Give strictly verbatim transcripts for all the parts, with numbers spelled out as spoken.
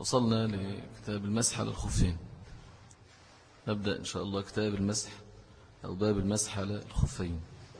وصلنا لكتاب المسح على الخفين. نبدأ إن شاء الله كتاب المسح أو باب المسح على الخفين.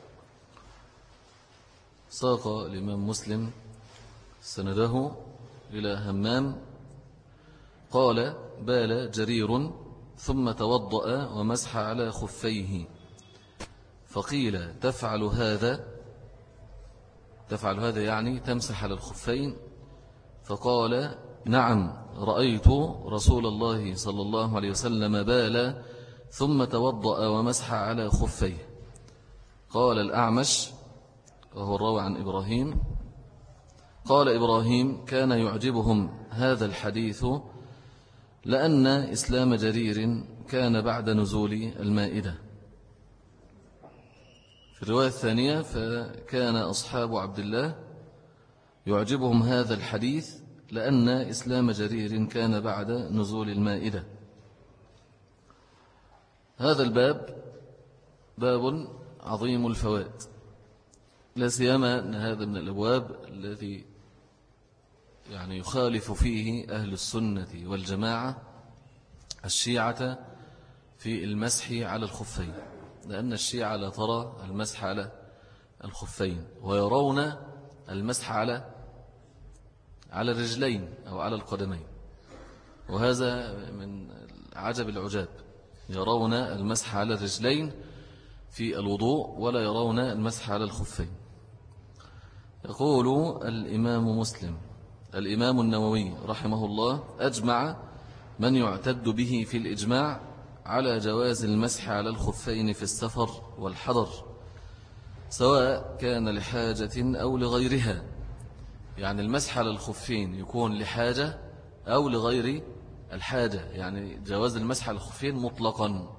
ساق الإمام مسلم سنده إلى همام قال: بال جرير ثم توضأ ومسح على خفيه، فقيل: تفعل هذا تفعل هذا يعني تمسح على الخفين؟ فقال: نعم، رأيت رسول الله صلى الله عليه وسلم بال ثم توضأ ومسح على خفيه. قال الأعمش وهو الراوي عن إبراهيم قال إبراهيم: كان يعجبهم هذا الحديث لأن إسلام جرير كان بعد نزول المائدة. في الرواية الثانية: فكان أصحاب عبد الله يعجبهم هذا الحديث لأن إسلام جرير كان بعد نزول المائدة. هذا الباب باب عظيم الفوائد، لا سيما أن هذا من الأبواب الذي يعني يخالف فيه أهل السنة والجماعة الشيعة في المسح على الخفين، لأن الشيعة لا ترى المسح على الخفين ويرون المسح على على الرجلين أو على القدمين، وهذا من عجب العجاب. يرون المسح على الرجلين في الوضوء ولا يرون المسح على الخفين. يقول الإمام مسلم الإمام النووي رحمه الله: أجمع من يعتد به في الإجماع على جواز المسح على الخفين في السفر والحضر، سواء كان لحاجة أو لغيرها. يعني المسح على الخفين يكون لحاجة أو لغير الحاجة، يعني جواز المسح على الخفين مطلقا،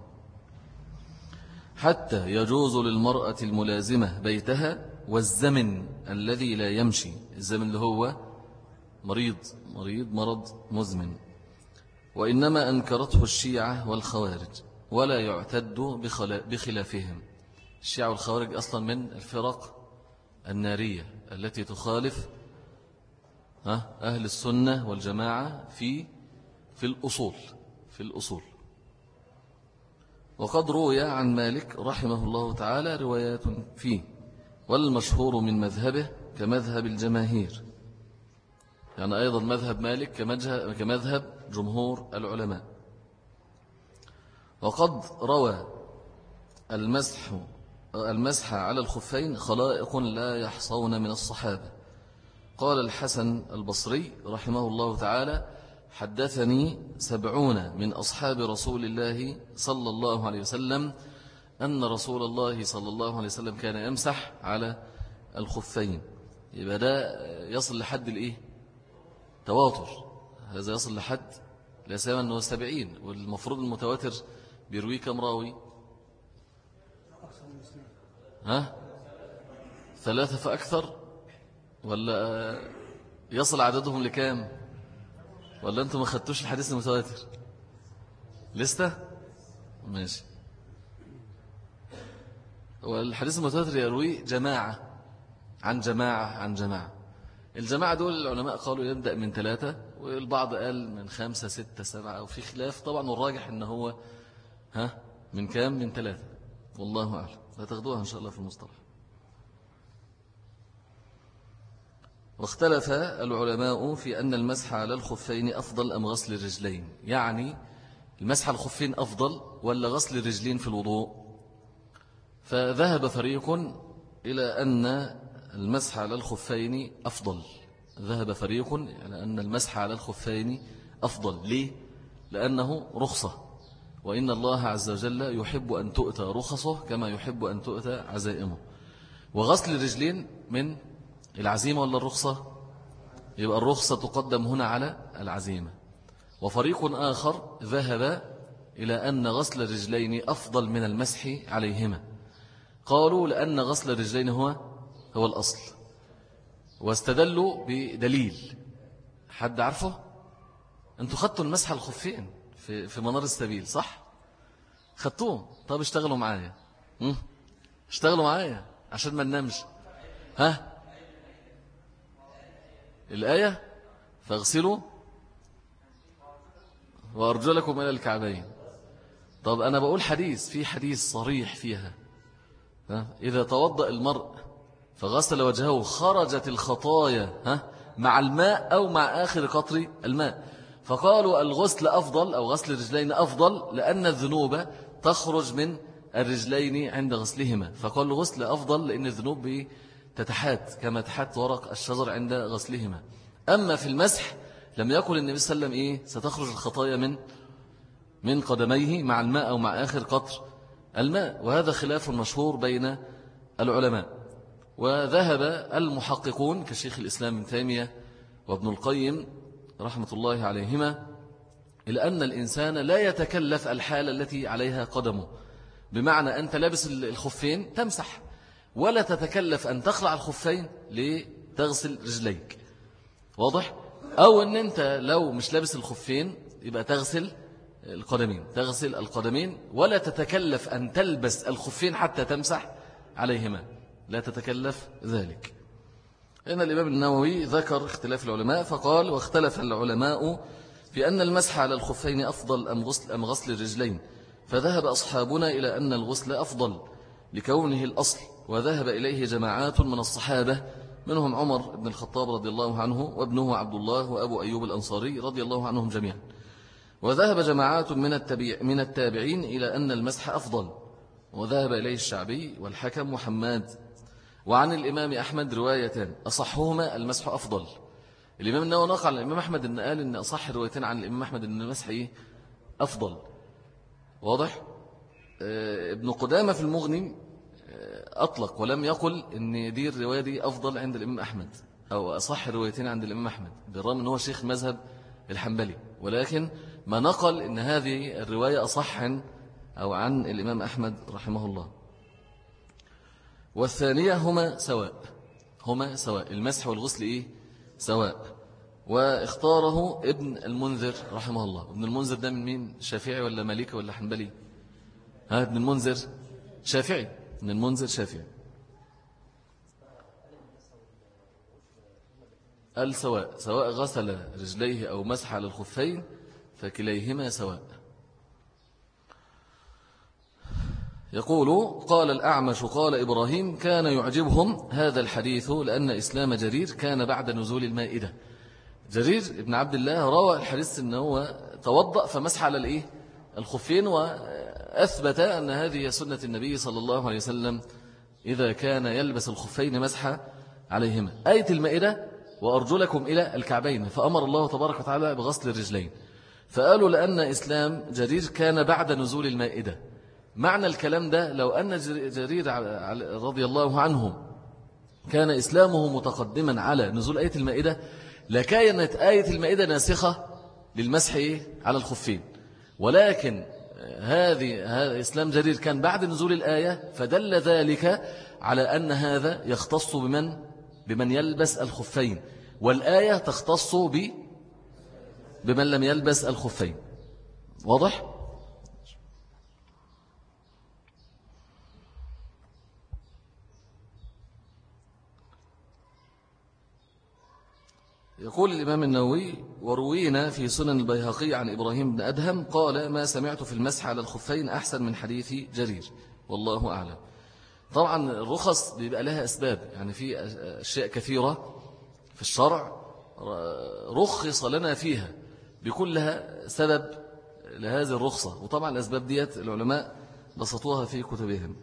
حتى يجوز للمرأة الملازمة بيتها والزمن الذي لا يمشي. الزمن اللي هو مريض مريض مرض مزمن. وإنما أنكرته الشيعة والخوارج ولا يعتد بخلافهم. الشيعة والخوارج أصلا من الفرق النارية التي تخالف أهل السنة والجماعة في في الأصول في الأصول وقد روي عن مالك رحمه الله تعالى روايات فيه، والمشهور من مذهبه كمذهب الجماهير، يعني أيضا مذهب مالك كمذهب جمهور العلماء. وقد روى المسح المسح على الخفين خلائق لا يحصون من الصحابة. قال الحسن البصري رحمه الله تعالى: حدثني سبعون من أصحاب رسول الله صلى الله عليه وسلم أن رسول الله صلى الله عليه وسلم كان يمسح على الخفين. يبقى ده يصل لحد الإيه؟ تواتر. هذا يصل لحد لا سيما أنه سبعين، والمفروض المتواتر بيروي كم راوي؟ ها؟ ثلاثة فأكثر، ولا يصل عددهم لكام؟ ولا أنتم ما خدتوش الحديث المتواتر لسه؟ ماشي. والحديث المتواتر يروي جماعة عن جماعة عن جماعة. الجماعة دول العلماء قالوا يبدأ من ثلاثة، والبعض قال من خمسة ستة سبعة، وفي خلاف طبعا، والراجح إن هو ها من كام؟ من ثلاثة، والله أعلم. هتاخدوها إن شاء الله في المصطلح. واختلف العلماء في أن المسح على الخفين أفضل أم غسل الرجلين، يعني المسح على الخفين أفضل ولا غسل الرجلين في الوضوء. فذهب فريق إلى أن المسح على الخفين أفضل ذهب فريق إلى أن المسح على الخفين أفضل. ليه؟ لأنه رخصة، وإن الله عز وجل يحب أن تؤتى رخصه كما يحب أن تؤتى عزائمه. وغسل الرجلين من العزيمة ولا الرخصة؟ يبقى الرخصة تقدم هنا على العزيمة. وفريق آخر ذهب إلى أن غسل الرجلين أفضل من المسح عليهما. قالوا لأن غسل الرجلين هو هو الأصل، واستدلوا بدليل. حد عارفه؟ أنتوا خدتوا المسح على الخفين في في منار السبيل، صح؟ خدتوه؟ طب اشتغلوا معايا اشتغلوا معايا عشان ما ننامش. ها؟ الآية: فاغسلوا وأرجلكم إلى الكعبين. طب أنا بقول حديث، في حديث صريح فيها إذا توضأ المرء فغسل وجهه خرجت الخطايا ها مع الماء أو مع آخر قطر الماء. فقالوا الغسل أفضل أو غسل الرجلين أفضل لأن الذنوب تخرج من الرجلين عند غسلهما. فقالوا الغسل أفضل لأن الذنوب تتحات كما تحات ورق الشجر عند غسلهما. أما في المسح لم يقل النبي صلى الله عليه وسلم إيه ستخرج الخطايا من من قدميه مع الماء أو مع آخر قطر الماء. وهذا خلاف مشهور بين العلماء. وذهب المحققون كشيخ الإسلام ابن تيمية وابن القيم رحمة الله عليهما إلى أن الإنسان لا يتكلف الحالة التي عليها قدمه، بمعنى أنت لابس الخفين تمسح، ولا تتكلف أن تخلع الخفين لتغسل رجليك، واضح؟ أو أن أنت لو مش لابس الخفين يبقى تغسل القدمين تغسل القدمين ولا تتكلف أن تلبس الخفين حتى تمسح عليهما، لا تتكلف ذلك. إن الإمام النووي ذكر اختلاف العلماء فقال واختلف العلماء في أن المسح على الخفين أفضل أم غسل, أم غسل الرجلين، فذهب أصحابنا إلى أن الغسل أفضل لكونه الأصل، وذهب إليه جماعات من الصحابة منهم عمر بن الخطاب رضي الله عنه وابنه عبد الله وأبو أيوب الأنصاري رضي الله عنهم جميعا. وذهب جماعات من التابع من التابعين إلى أن المسح أفضل، وذهب إليه الشعبي والحكم محمد. وعن الإمام أحمد روايتان أصحهما المسح أفضل. الإمام النووي نقل عن الإمام أحمد أن قال أن أصح روايتين عن الإمام أحمد أن المسح إيه؟ أفضل، واضح؟ آه ابن قدامة في المغني آه أطلق ولم يقل أن دي الرواية دي أفضل عند الإمام أحمد أو أصح روايتين عند الإمام أحمد، بالرغم أنه شيخ مذهب الحنبلي، ولكن ما نقل أن هذه الرواية أصح أو عن الإمام أحمد رحمه الله. والثانية هما سواء هما سواء المسح والغسل إيه؟ سواء. واختاره ابن المنذر رحمه الله. ابن المنذر ده من مين؟ شافعي ولا مالكي ولا حنبلي؟ ها ابن المنذر شافعي. ابن المنذر شافعي. قال سواء سواء غسل رجليه أو مسح على الخفين فكليهما سواء. يقول قال الأعمش قال إبراهيم كان يعجبهم هذا الحديث لأن إسلام جرير كان بعد نزول المائدة. جرير ابن عبد الله روى الحديث أنه توضأ فمسح على الإيه؟ الخفين، وأثبت أن هذه سنة النبي صلى الله عليه وسلم إذا كان يلبس الخفين مسح عليهما. آية المائدة وأرجلكم إلى الكعبين، فأمر الله تبارك وتعالى بغسل الرجلين، فقالوا لأن إسلام جرير كان بعد نزول المائدة. معنى الكلام ده لو أن جرير رضي الله عنه كان إسلامه متقدما على نزول آية المائدة لكانت آية المائدة ناسخة للمسح على الخفين، ولكن هذه إسلام جرير كان بعد نزول الآية، فدل ذلك على أن هذا يختص بمن بمن يلبس الخفين، والآية تختص ب بمن لم يلبس الخفين. واضح؟ يقول الإمام النووي وروينا في سنن البيهقي عن إبراهيم بن أدهم قال ما سمعت في المسح على الخفين أحسن من حديث جرير والله أعلم. طبعا الرخص بيبقى لها أسباب، يعني في أشياء كثيرة في الشرع رخص لنا فيها بيكون لها سبب لهذه الرخصة، وطبعا الأسباب ديت العلماء بسطوها في كتبهم.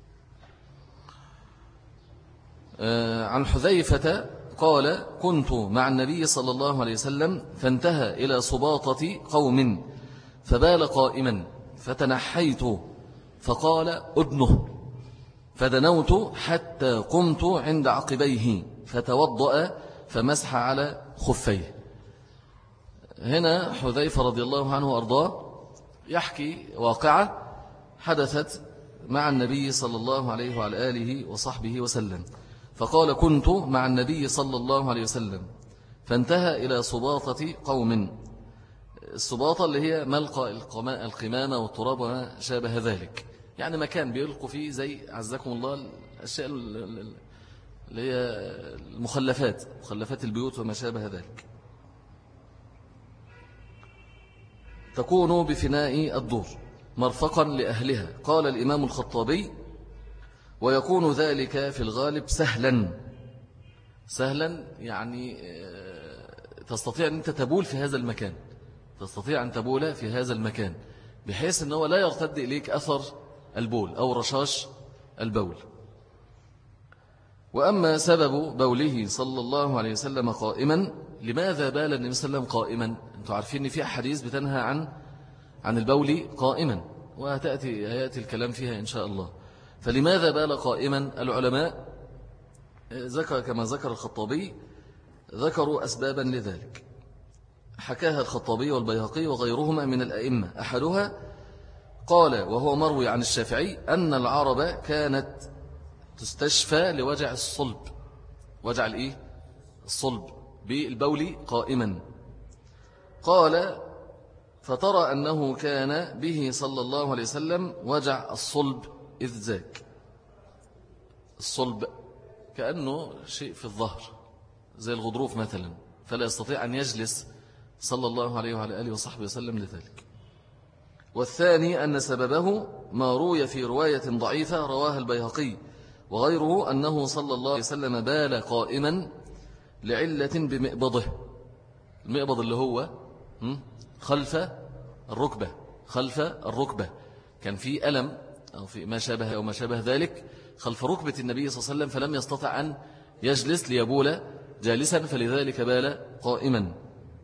عن حذيفة قال كنت مع النبي صلى الله عليه وسلم فانتهى إلى سباطة قوم فبال قائما فتنحيت فقال أدنه، فدنوت حتى قمت عند عقبيه فتوضأ فمسح على خفيه. هنا حذيفة رضي الله عنه وأرضاه يحكي واقعة حدثت مع النبي صلى الله عليه وعلى آله وصحبه وسلم، فقال كنت مع النبي صلى الله عليه وسلم فانتهى إلى سباطة قوم. السباطة اللي هي ملقى القمامة والتراب وما شابه ذلك، يعني مكان بيلقوا فيه زي عزكم الله الأشياء اللي هي المخلفات مخلفات البيوت وما شابه ذلك. تكون بفناء الدور مرفقا لأهلها. قال الإمام الخطابي: ويكون ذلك في الغالب سهلا. سهلا يعني تستطيع أن أنت تبول في هذا المكان، تستطيع أن تبول في هذا المكان بحيث أنه لا يرتد إليك أثر البول أو رشاش البول. وأما سبب بوله صلى الله عليه وسلم قائما، لماذا بال النبي صلى الله عليه وسلم قائما؟ أنتم عارفين أن في أحاديث بتنهى عن عن البول قائما، وتأتي يأتي الكلام فيها إن شاء الله. فلماذا بال قائما؟ العلماء ذكر كما ذكر الخطابي ذكروا أسبابا لذلك، حكاها الخطابي والبيهقي وغيرهما من الأئمة. أحدها قال، وهو مروي عن الشافعي، أن العرب كانت تستشفى لوجع الصلب. وجع الإيه؟ الصلب بالبول قائما. قال: فترى أنه كان به صلى الله عليه وسلم وجع الصلب إذ ذاك. الصلب كأنه شيء في الظهر زي الغضروف مثلا، فلا يستطيع أن يجلس صلى الله عليه وعلى آله وصحبه وسلم لذلك. والثاني أن سببه ما روي في رواية ضعيفة رواها البيهقي وغيره، أنه صلى الله عليه وسلم بال قائما لعلة بمئبضه. المئبض اللي هو خلف الركبة، خلف الركبة كان في ألم أو في ما شابه أو ما شابه ذلك خلف ركبة النبي صلى الله عليه وسلم، فلم يستطع أن يجلس ليبول جالسا، فلذلك بال قائما.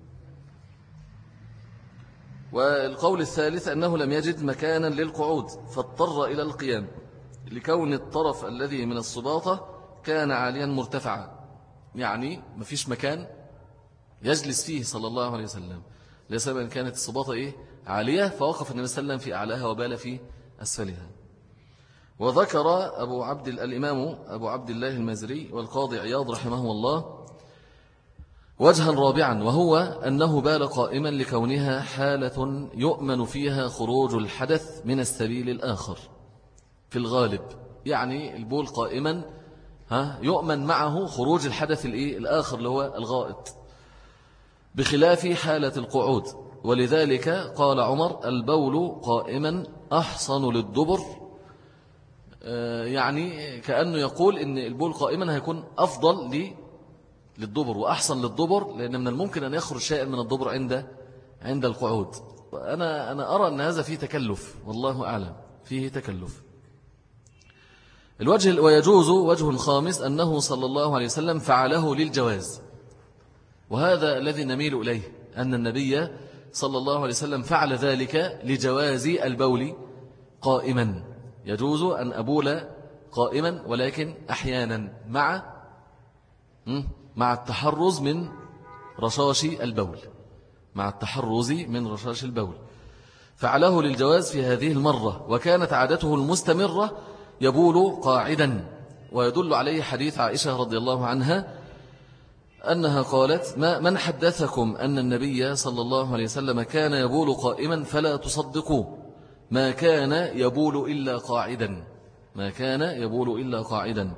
والقول الثالث أنه لم يجد مكانا للقعود فاضطر إلى القيام، لكون الطرف الذي من الصباطة كان عاليا مرتفعا، يعني ما فيش مكان يجلس فيه صلى الله عليه وسلم، لسبب أن كانت الصباطة إيه؟ عالية، فوقف النبي صلى الله عليه وسلم في أعلاها وبال في أسفلها. وذكر أبو عبد الإمام أبو عبد الله المازري والقاضي عياض رحمه الله وجها رابعا، وهو أنه بال قائما لكونها حالة يؤمن فيها خروج الحدث من السبيل الآخر في الغالب، يعني البول قائما ها يؤمن معه خروج الحدث الآخر اللي هو الغائط، بخلاف حالة القعود. ولذلك قال عمر: البول قائما أحصن للدبر، يعني كأنه يقول إن البول قائما هيكون أفضل للدبر وأحسن للدبر، لأن من الممكن أن يخرج شيء من الدبر عند عند القعود. أنا أنا أرى أن هذا فيه تكلف، والله أعلم فيه تكلف. الوجه ويجوز وجه خامس أنه صلى الله عليه وسلم فعله للجواز، وهذا الذي نميل إليه، أن النبي صلى الله عليه وسلم فعل ذلك لجواز البول قائما. يجوز أن أبول قائما، ولكن أحيانا مع مع التحرز من رشاش البول، مع التحرز من رشاش البول. فعله للجواز في هذه المرة، وكانت عادته المستمرة يبول قاعدا. ويدل عليه حديث عائشة رضي الله عنها أنها قالت: ما من حدثكم أن النبي صلى الله عليه وسلم كان يبول قائما فلا تصدقوا، ما كان يبول إلا قاعدا، ما كان يبول إلا قاعدا.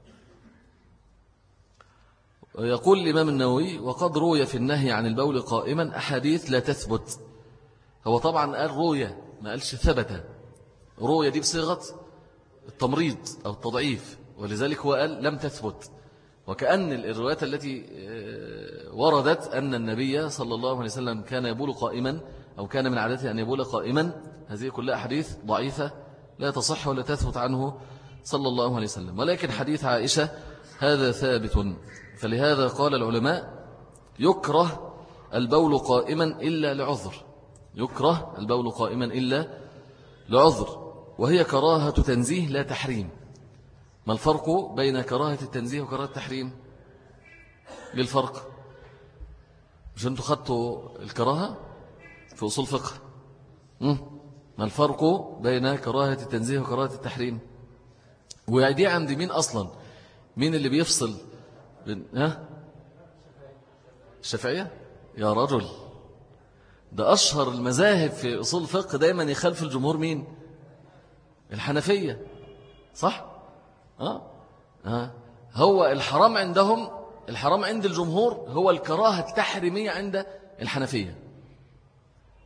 يقول الإمام النووي: وقد روي في النهي عن البول قائما أحاديث لا تثبت. هو طبعا قال روية، ما قالش ثبت. روية دي بصيغة التمريض أو التضعيف، ولذلك هو قال لم تثبت. وكأن الروايات التي وردت أن النبي صلى الله عليه وسلم كان يبول قائما أو كان من عادته أن يبول قائما، هذه كلها حديث ضعيفة لا تصح ولا تثبت عنه صلى الله عليه وسلم. ولكن حديث عائشة هذا ثابت. فلهذا قال العلماء: يكره البول قائما إلا لعذر، يكره البول قائما إلا لعذر، وهي كراهة تنزيه لا تحريم. ما الفرق بين كراهة التنزيه وكراهة التحريم؟ للفرق، مش أنتوا خدتوا الكراهة في أصول فقه؟ ما الفرق بين كراهة التنزيه وكراهة التحريم؟ ودي عند مين أصلا؟ مين اللي بيفصل بين ها؟ الشافعية؟ يا رجل، ده أشهر المذاهب في أصول الفقه دايما يخالف الجمهور. مين؟ الحنفية، صح؟ آه. آه. هو الحرام عندهم، الحرام عند الجمهور هو الكراهة التحريمية عند الحنفية.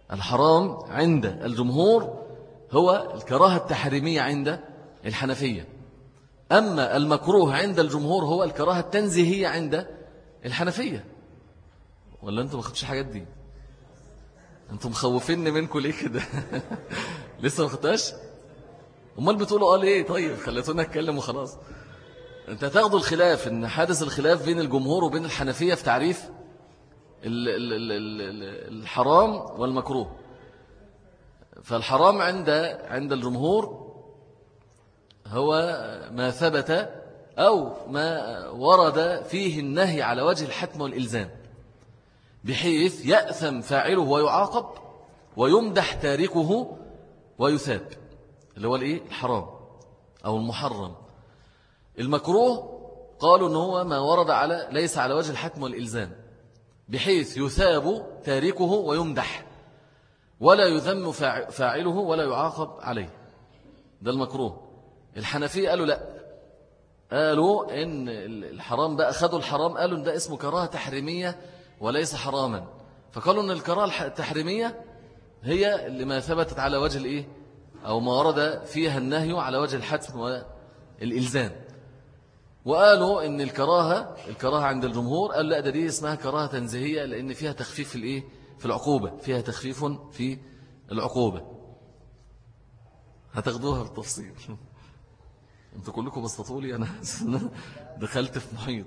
الحرام عند الجمهور هو الكراهة التحريمية عند الحنفية، أما المكروه عند الجمهور هو الكراهة التنزيهية عند الحنفية. ولا أنتم ما خدتش حاجات دي؟ أنتم مخوفيني منكم ليه كده؟ لسه ما خدتهاش؟ امال بتقولوا قال ايه؟ طيب خليتونا نتكلم وخلاص. انت تاخدوا الخلاف، ان حادث الخلاف بين الجمهور وبين الحنفية في تعريف ال ال ال ال الحرام والمكروه. فالحرام عند عند الجمهور هو ما ثبت أو ما ورد فيه النهي على وجه الحتم والإلزام، بحيث يأثم فاعله ويعاقب ويمدح تاركه ويثاب، اللي هو الايه؟ الحرام أو المحرم. المكروه قالوا إن هو ما ورد على ليس على وجه الحتم والإلزام، بحيث يثاب تاركه ويمدح ولا يذم فاعله ولا يعاقب عليه، ده المكروه. الحنفية قالوا لا، قالوا إن الحرام بقى خدوا الحرام قالوا إن ده اسمه كراهة تحريمية وليس حراما، فقالوا إن الكراهة التحريمية هي اللي ما ثبتت على وجه الإيه أو ما ورد فيها النهي على وجه الحتم والإلزام. وقالوا إن الكراهة الكراهة عند الجمهور قالوا لا، ده دي اسمها كراهة تنزيهية لأن فيها تخفيف في الإيه في العقوبة، فيها تخفيف في العقوبة. هتاخدوها بالتفصيل. انتوا كلكم بسطوا لي، أنا دخلت في محيط.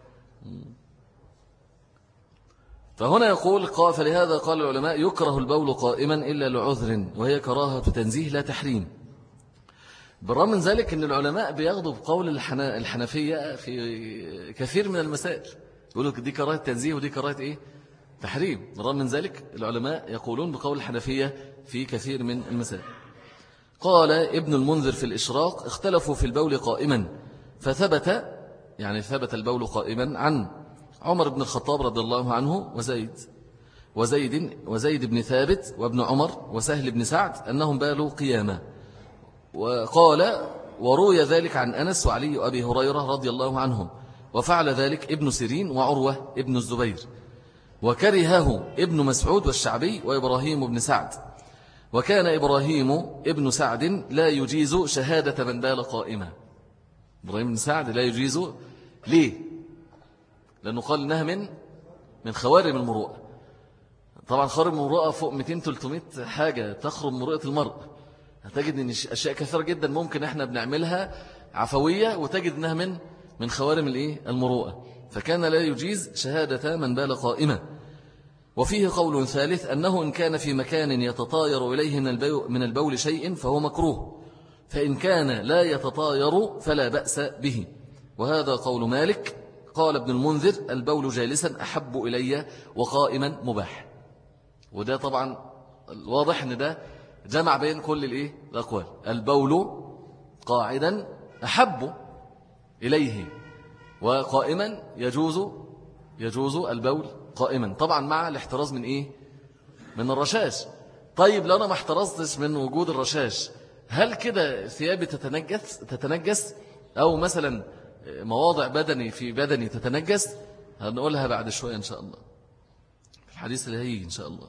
فهنا يقول فلهذا قال العلماء يكره البول قائما إلا لعذر، وهي كراهة تنزيه لا تحريم. بالرغم من ذلك أن العلماء بياخدوا بقول الحنفية في كثير من المسائل، يقولوا دي كراهة تنزيه ودي كراهة إيه؟ تحريم. بالرغم من ذلك العلماء يقولون بقول الحنفية في كثير من المسائل. قال ابن المنذر في الإشراق اختلفوا في البول قائما، فثبت يعني ثبت البول قائما عن عمر بن الخطاب رضي الله عنه وزيد وزيد وزيد بن ثابت وابن عمر وسهل بن سعد أنهم بالوا قياما. وقال وروي ذلك عن أنس وعلي وأبي هريرة رضي الله عنهم، وفعل ذلك ابن سيرين وعروة ابن الزبير، وكرهه ابن مسعود والشعبي وإبراهيم بن سعد. وكان إبراهيم ابن سعد لا يجيز شهادة من بال قائما. إبراهيم بن سعد لا يجيز، ليه؟ لأنه قال إنها من من خوارم المروءة. طبعا خوارم المروءة فوق مئتين ثلاثمئة حاجة تخرم مروءة المرء. هتجد إن أشياء كثيرة جدا ممكن إحنا بنعملها عفوية، وتجد إنها من من خوارم الإيه المروءة. فكان لا يجيز شهادة من بال قائما. وفيه قول ثالث أنه إن كان في مكان يتطاير إليه من البول شيء فهو مكروه، فإن كان لا يتطاير فلا بأس به. وهذا قول مالك. قال ابن المنذر البول جالسا أحب إلي وقائما مباح. وده طبعا واضح أن ده جمع بين كل الإيه الأقوال. البول قاعدا أحب إليه، وقائما يجوز يجوز البول قائما، طبعا مع الاحتراز من إيه من الرشاش. طيب لو أنا ما احترزتش من وجود الرشاش، هل كده ثيابي تتنجس تتنجس أو مثلا مواضع بدني في بدني تتنجس؟ هنقولها بعد شوية إن شاء الله، الحديث اللي هيجي إن شاء الله.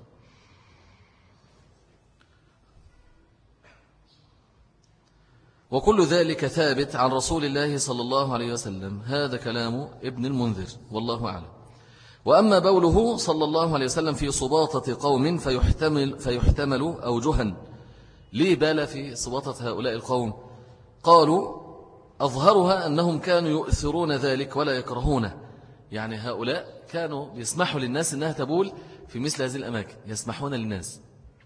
وكل ذلك ثابت عن رسول الله صلى الله عليه وسلم. هذا كلام ابن المنذر والله أعلم. وأما بوله صلى الله عليه وسلم في صباطة قوم فيحتمل, فيحتمل أوجها. ليه بال في صباطة هؤلاء القوم؟ قالوا أظهرها أنهم كانوا يؤثرون ذلك ولا يكرهونه، يعني هؤلاء كانوا يسمحوا للناس أنها تبول في مثل هذه الأماكن، يسمحون للناس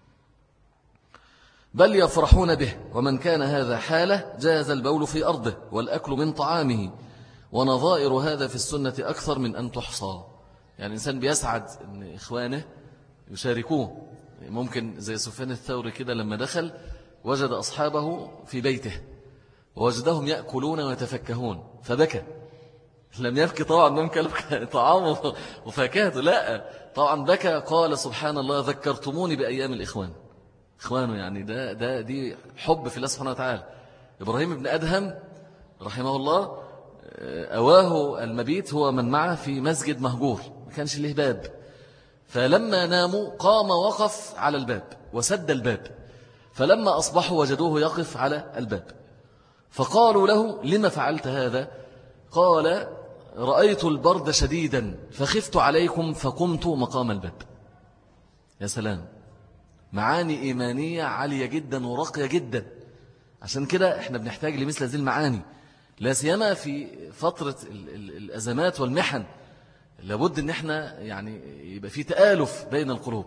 بل يفرحون به. ومن كان هذا حاله جاز البول في أرضه والأكل من طعامه. ونظائر هذا في السنة أكثر من أن تحصى. يعني الإنسان بيسعد أن إخوانه يشاركوه. ممكن زي سفيان الثوري كده لما دخل وجد أصحابه في بيته ووجدهم يأكلون ويتفكهون فبكى. لم يبكي طبعا من كلب طعامه وفاكهته، لا طبعا بكى. قال سبحان الله ذكرتموني بأيام الإخوان. إخوانه يعني ده, ده دي حب في الله سبحانه وتعالى. إبراهيم بن أدهم رحمه الله أواه المبيت هو من معه في مسجد مهجور، ما كانش له باب، فلما ناموا قام وقف على الباب وسد الباب، فلما أصبحوا وجدوه يقف على الباب، فقالوا له: لما فعلت هذا؟ قال: رأيت البرد شديدا فخفت عليكم فقمت مقام الباب. يا سلام، معاني إيمانية عالية جدا وراقية جدا. عشان كده احنا بنحتاج لمثل هذه المعاني، لا سيما في فترة الأزمات والمحن. لابد ان احنا يعني يبقى في تآلف بين القلوب.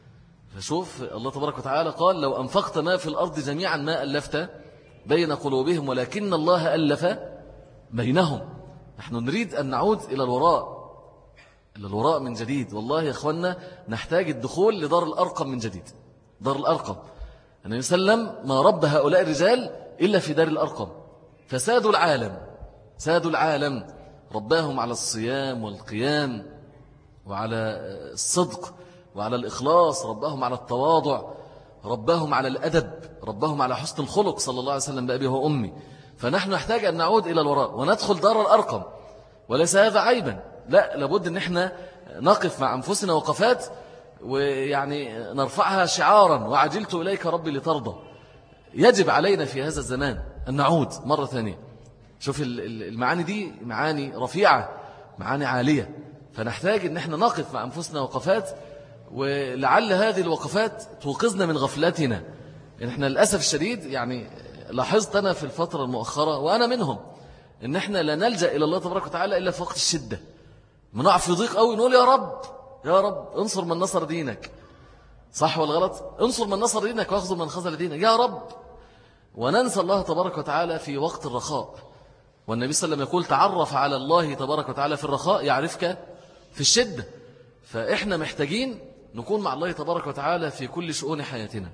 فشوف الله تبارك وتعالى قال: لو أنفقت ما في الأرض جميعا ما ألفت بين قلوبهم ولكن الله ألف بينهم. نحن نريد أن نعود إلى الوراء، إلى الوراء من جديد. والله يا أخوانا نحتاج الدخول لدار الأرقم من جديد. دار الأرقم النبي صلى الله عليه وسلم ما رب هؤلاء الرجال إلا في دار الأرقم، فسادوا العالم، سادوا العالم، رباهم على الصيام والقيام وعلى الصدق وعلى الإخلاص، رباهم على التواضع، رباهم على الأدب، رباهم على حسن الخلق صلى الله عليه وسلم بأبي وأمي. فنحن نحتاج أن نعود إلى الوراء وندخل دار الأرقم، وليس هذا عيبا، لا، لابد أن احنا نقف مع أنفسنا وقفات ويعني نرفعها شعارا: وعجلت إليك ربي لترضى. يجب علينا في هذا الزمان أن نعود مرة ثانية. شوف المعاني دي معاني رفيعة، معاني عالية، فنحتاج أن احنا نقف مع أنفسنا وقفات، ولعل هذه الوقفات توقظنا من غفلتنا. إن احنا للأسف الشديد يعني لاحظت أنا في الفترة المؤخرة وأنا منهم إن احنا لا نلجأ إلى الله تبارك وتعالى إلا في وقت الشدة. منقع في ضيق قوي نقول: يا رب يا رب انصر من نصر دينك. صح ولا غلط؟ انصر من نصر دينك واخذ من خذل دينك يا رب. وننسى الله تبارك وتعالى في وقت الرخاء. والنبي صلى الله عليه وسلم يقول: تعرف على الله تبارك وتعالى في الرخاء يعرفك في الشدة. فإحنا محتاجين نكون مع الله تبارك وتعالى في كل شؤون حياتنا.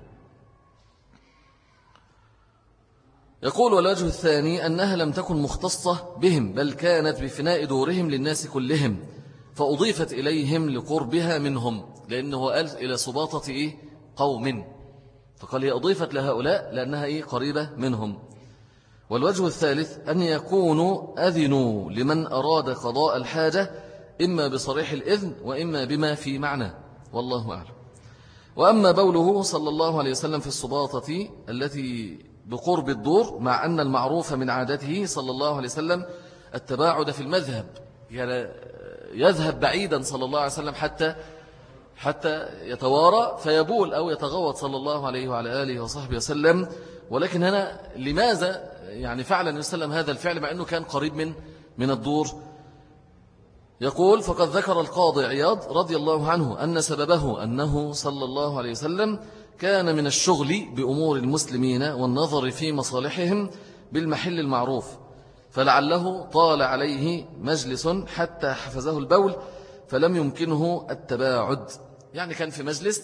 يقول: والوجه الثاني أنها لم تكن مختصة بهم، بل كانت بفناء دورهم للناس كلهم، فأضيفت إليهم لقربها منهم، لأنه قال إلى سباطة إيه؟ قوم، فقال هي أضيفت لهؤلاء لأنها إيه؟ قريبة منهم. والوجه الثالث أن يكونوا أذنوا لمن أراد قضاء الحاجة، إما بصريح الإذن وإما بما في معنى، والله أعلم. وأما بوله صلى الله عليه وسلم في السباطة التي بقرب الدور، مع أن المعروف من عادته صلى الله عليه وسلم التباعد في المذهب، يعني يذهب بعيدا صلى الله عليه وسلم حتى حتى يتوارى فيبول أو يتغوط صلى الله عليه وعلى آله وصحبه وسلم. ولكن هنا لماذا يعني فعلا النبي صلى الله عليه وسلم هذا الفعل مع أنه كان قريب من من الدور؟ يقول: فقد ذكر القاضي عياض رضي الله عنه أن سببه أنه صلى الله عليه وسلم كان من الشغل بأمور المسلمين والنظر في مصالحهم بالمحل المعروف، فلعله طال عليه مجلس حتى حفزه البول فلم يمكنه التباعد. يعني كان في مجلس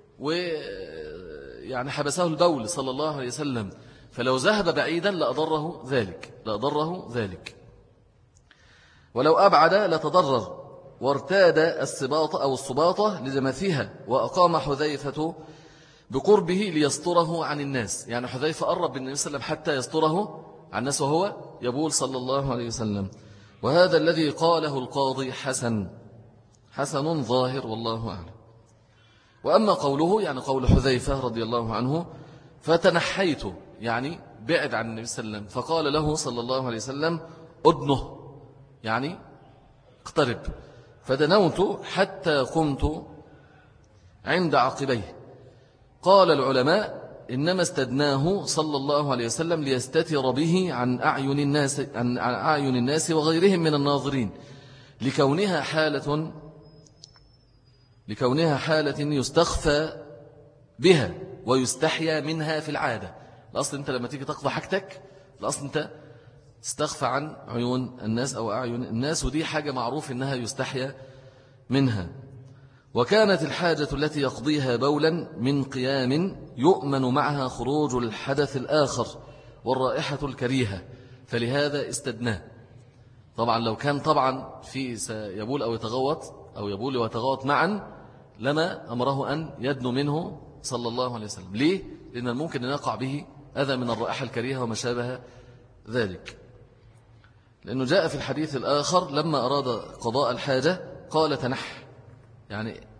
ويعني حبسه البول صلى الله عليه وسلم، فلو ذهب بعيدا لأضره ذلك لأضره ذلك ولو أبعد لتضرر. وارتاد السباطة أو السباطة لجمثها، وأقام حذيفة بقربه ليستره عن الناس. يعني حذيفة قرب بالنبي صلى الله عليه وسلم حتى يستره عن الناس وهو يبول صلى الله عليه وسلم. وهذا الذي قاله القاضي حسن حسن ظاهر والله أعلم. وأما قوله يعني قول حذيفة رضي الله عنه: فتنحيت، يعني بعد عن النبي صلى الله عليه وسلم، فقال له صلى الله عليه وسلم: أدنه، يعني اقترب، فدنوت حتى قمت عند عقبيه. قال العلماء: إنما استدناه صلى الله عليه وسلم ليستتر به عن أعين الناس عن أعين الناس وغيرهم من الناظرين، لكونها حالة لكونها حالة يستخفى بها ويستحيا منها في العادة. الأصل أنت لما تيجي تقضى حاجتك، الأصل أنت تستخفى عن عيون الناس أو أعين الناس، ودي حاجة معروف إنها يستحيا منها. وكانت الحاجة التي يقضيها بولا من قيام يؤمن معها خروج الحدث الآخر والرائحة الكريهة، فلهذا استدناه. طبعا لو كان طبعا في سيبول أو يتغوط أو يبول ويتغوط معا لما أمره أن يدنو منه صلى الله عليه وسلم. ليه؟ لأن ممكن أن يقع به أذى من الرائحة الكريهة وما شابه ذلك. لأنه جاء في الحديث الآخر لما أراد قضاء الحاجة قال: تنح، يعني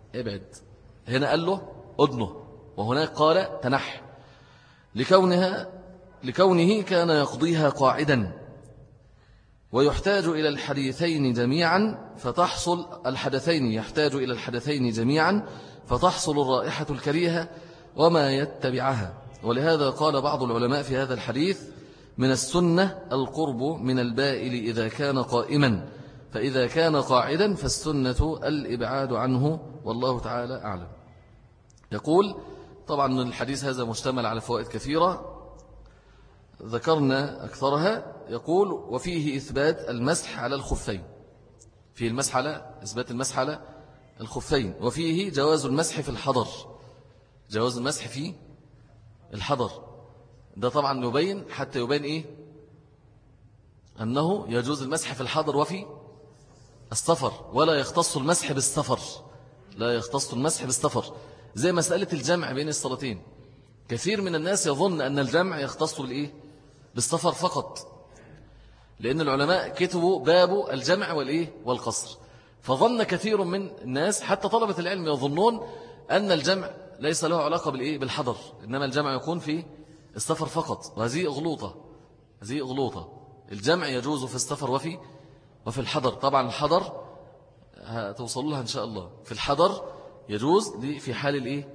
ابعد. هنا قال له أدنه، وهناك قال تنح، لكونها لكونه كان يقضيها قاعدا. ويحتاج إلى الحديثين جميعا فتحصل الحدثين يحتاج إلى الحدثين جميعا فتحصل الرائحة الكريهة وما يتبعها. ولهذا قال بعض العلماء في هذا الحديث: من السنة القرب من البائل إذا كان قائما، فإذا كان قاعدا فالسنة الإبعاد عنه، والله تعالى أعلم. يقول طبعا الحديث هذا مشتمل على فوائد كثيرة ذكرنا أكثرها. يقول: وفيه إثبات المسح على الخفين، فيه المسح على إثبات المسح على الخفين، وفيه جواز المسح في الحضر، جواز المسح في الحضر. ده طبعا يبين حتى يبين إيه؟ أنه يجوز المسح في الحضر وفي السفر، ولا يختص المسح بالسفر، لا يختص المسح بالسفر، زي مسألة الجمع بين الصلاتين. كثير من الناس يظن أن الجمع يختص بالإيه؟ بالسفر فقط، لأن العلماء كتبوا باب الجمع والإيه؟ والقصر، فظن كثير من الناس حتى طلبة العلم يظنون أن الجمع ليس له علاقة بالإيه؟ بالحضر، إنما الجمع يكون في السفر فقط، وهذه أغلوطة، هذه أغلوطة. الجمع يجوز في السفر وفي وفي الحضر. طبعا الحضر هتوصل لها إن شاء الله. في الحضر يجوز في حال الإيه؟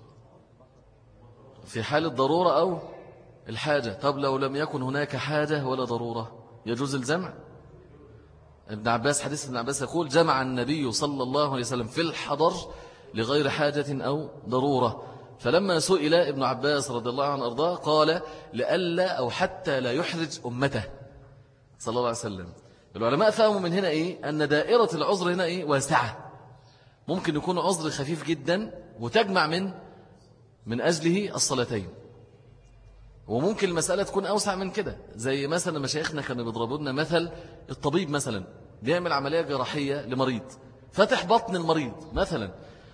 في حال الضرورة أو الحاجة. طب لو لم يكن هناك حاجة ولا ضرورة يجوز الجمع؟ ابن عباس، حديث ابن عباس يقول: جمع النبي صلى الله عليه وسلم في الحضر لغير حاجة أو ضرورة. فلما سئل ابن عباس رضي الله عنه أرضاه قال: لألا أو حتى لا يحرج أمته صلى الله عليه وسلم. العلماء فهموا من هنا إيه؟ أن دائرة العذر هنا إيه؟ واسعة. ممكن يكون عذر خفيف جدا وتجمع من من أجله الصلاتين، وممكن المسألة تكون أوسع من كده. زي مثلا مشايخنا كانوا بيضربوا لنا مثل الطبيب مثلا بيعمل عملية جراحية لمريض، فتح بطن المريض مثلا،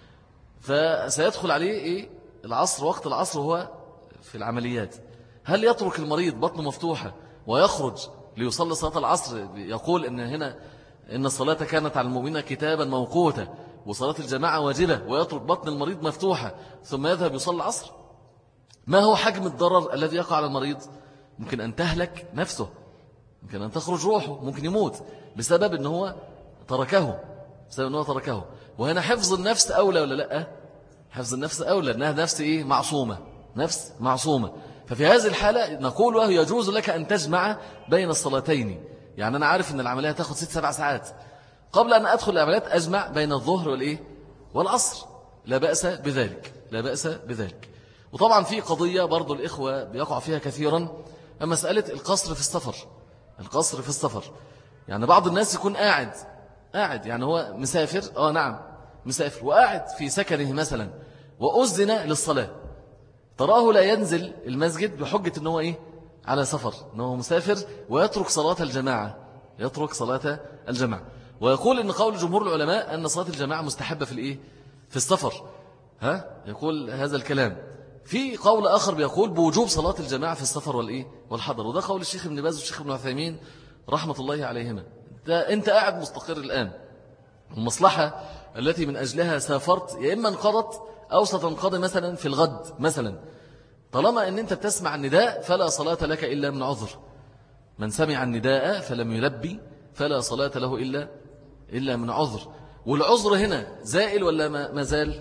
فسيدخل عليه إيه؟ العصر، وقت العصر هو في العمليات. هل يترك المريض بطنه مفتوحة ويخرج ليصلي صلاة العصر؟ يقول إن هنا إن الصلاة كانت على المؤمنين كتابا موقوتا وصلاة الجماعة واجبة، ويترك بطن المريض مفتوحة ثم يذهب يصلي العصر؟ ما هو حجم الضرر الذي يقع على المريض؟ ممكن أن تهلك نفسه، ممكن أن تخرج روحه، ممكن يموت بسبب أنه هو تركه، بسبب أنه تركه. وهنا حفظ النفس أولى ولا لا؟ حفظ النفس أولى، لأنها نفس إيه؟ معصومة، نفس معصومة. ففي هذه الحالة نقول وهو يجوز لك أن تجمع بين الصلاتين. يعني أنا عارف أن العملية تأخذ ست سبع ساعات، قبل أن أدخل العمليات أجمع بين الظهر والإيه؟ والعصر، لا بأس بذلك، لا بأس بذلك. وطبعا في قضية برضو الإخوة بيقع فيها كثيرا، مسألة القصر في السفر. القصر في السفر يعني بعض الناس يكون قاعد قاعد يعني هو مسافر، آه نعم مسافر، وقاعد في سكنه مثلا، وأذن للصلاة، تراه لا ينزل المسجد بحجة أنه إيه؟ على سفر، أنه مسافر، ويترك صلاة الجماعة، يترك صلاة الجماعة. ويقول إن قول جمهور العلماء أن صلاة الجماعة مستحبة في الإيه؟ في السفر. ها؟ يقول هذا الكلام. في قول آخر بيقول بوجوب صلاة الجماعة في السفر والإيه؟ والحضر، وده قول الشيخ ابن باز والشيخ ابن عثيمين رحمة الله عليهما. أنت قاعد مستقر الآن، المصلحة التي من أجلها سافرت يا إما انقضت أو ستنقضي مثلا في الغد مثلا، طالما أن أنت بتسمع النداء فلا صلاة لك إلا من عذر. من سمع النداء فلم يلبي فلا صلاة له إلا إلا من عذر. والعذر هنا زائل ولا ما زال؟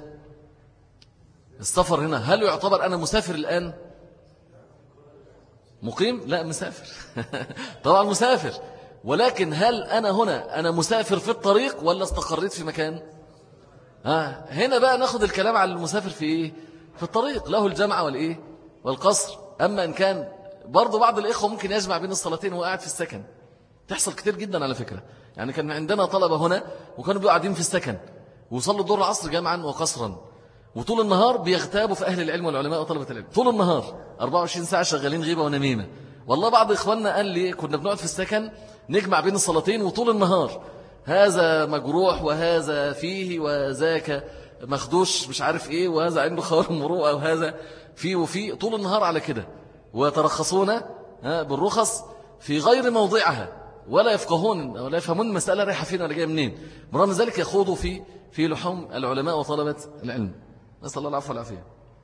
السفر هنا هل يعتبر أنا مسافر الآن؟ مقيم؟ لا مسافر طبعا مسافر، ولكن هل أنا هنا أنا مسافر في الطريق ولا استقريت في مكان؟ ها هنا بقى ناخد الكلام على المسافر في إيه؟ في الطريق، له الجمع والإيه؟ والقصر. أما إن كان برضو بعض الإخوة ممكن يجمع بين الصلاتين وهو قاعد في السكن، تحصل كتير جدا على فكرة. يعني كان عندنا طلبة هنا وكانوا بيقعدوا قاعدين في السكن وصلوا دور العصر جمعا وقصرا، وطول النهار بيغتابوا في أهل العلم والعلماء وطلبة العلم، طول النهار أربعة وعشرين ساعة شغالين غيبة ونميمة. والله بعض إخواننا قال لي كنا بنقعد في السكن نجمع بين الصلاتين وطول النهار هذا مجروح وهذا فيه وذاك مخدوش مش عارف إيه وهذا عنده خوارم مروءة وهذا فيه وفيه، طول النهار على كده، وترخصون بالرخص في غير موضعها. ولا يفقهون ولا يفهمون المسألة رايحة فين ولا جايه منين، برغم ذلك يخوضوا في في لحوم العلماء وطلبة العلم. نسأل الله العفو والعافية.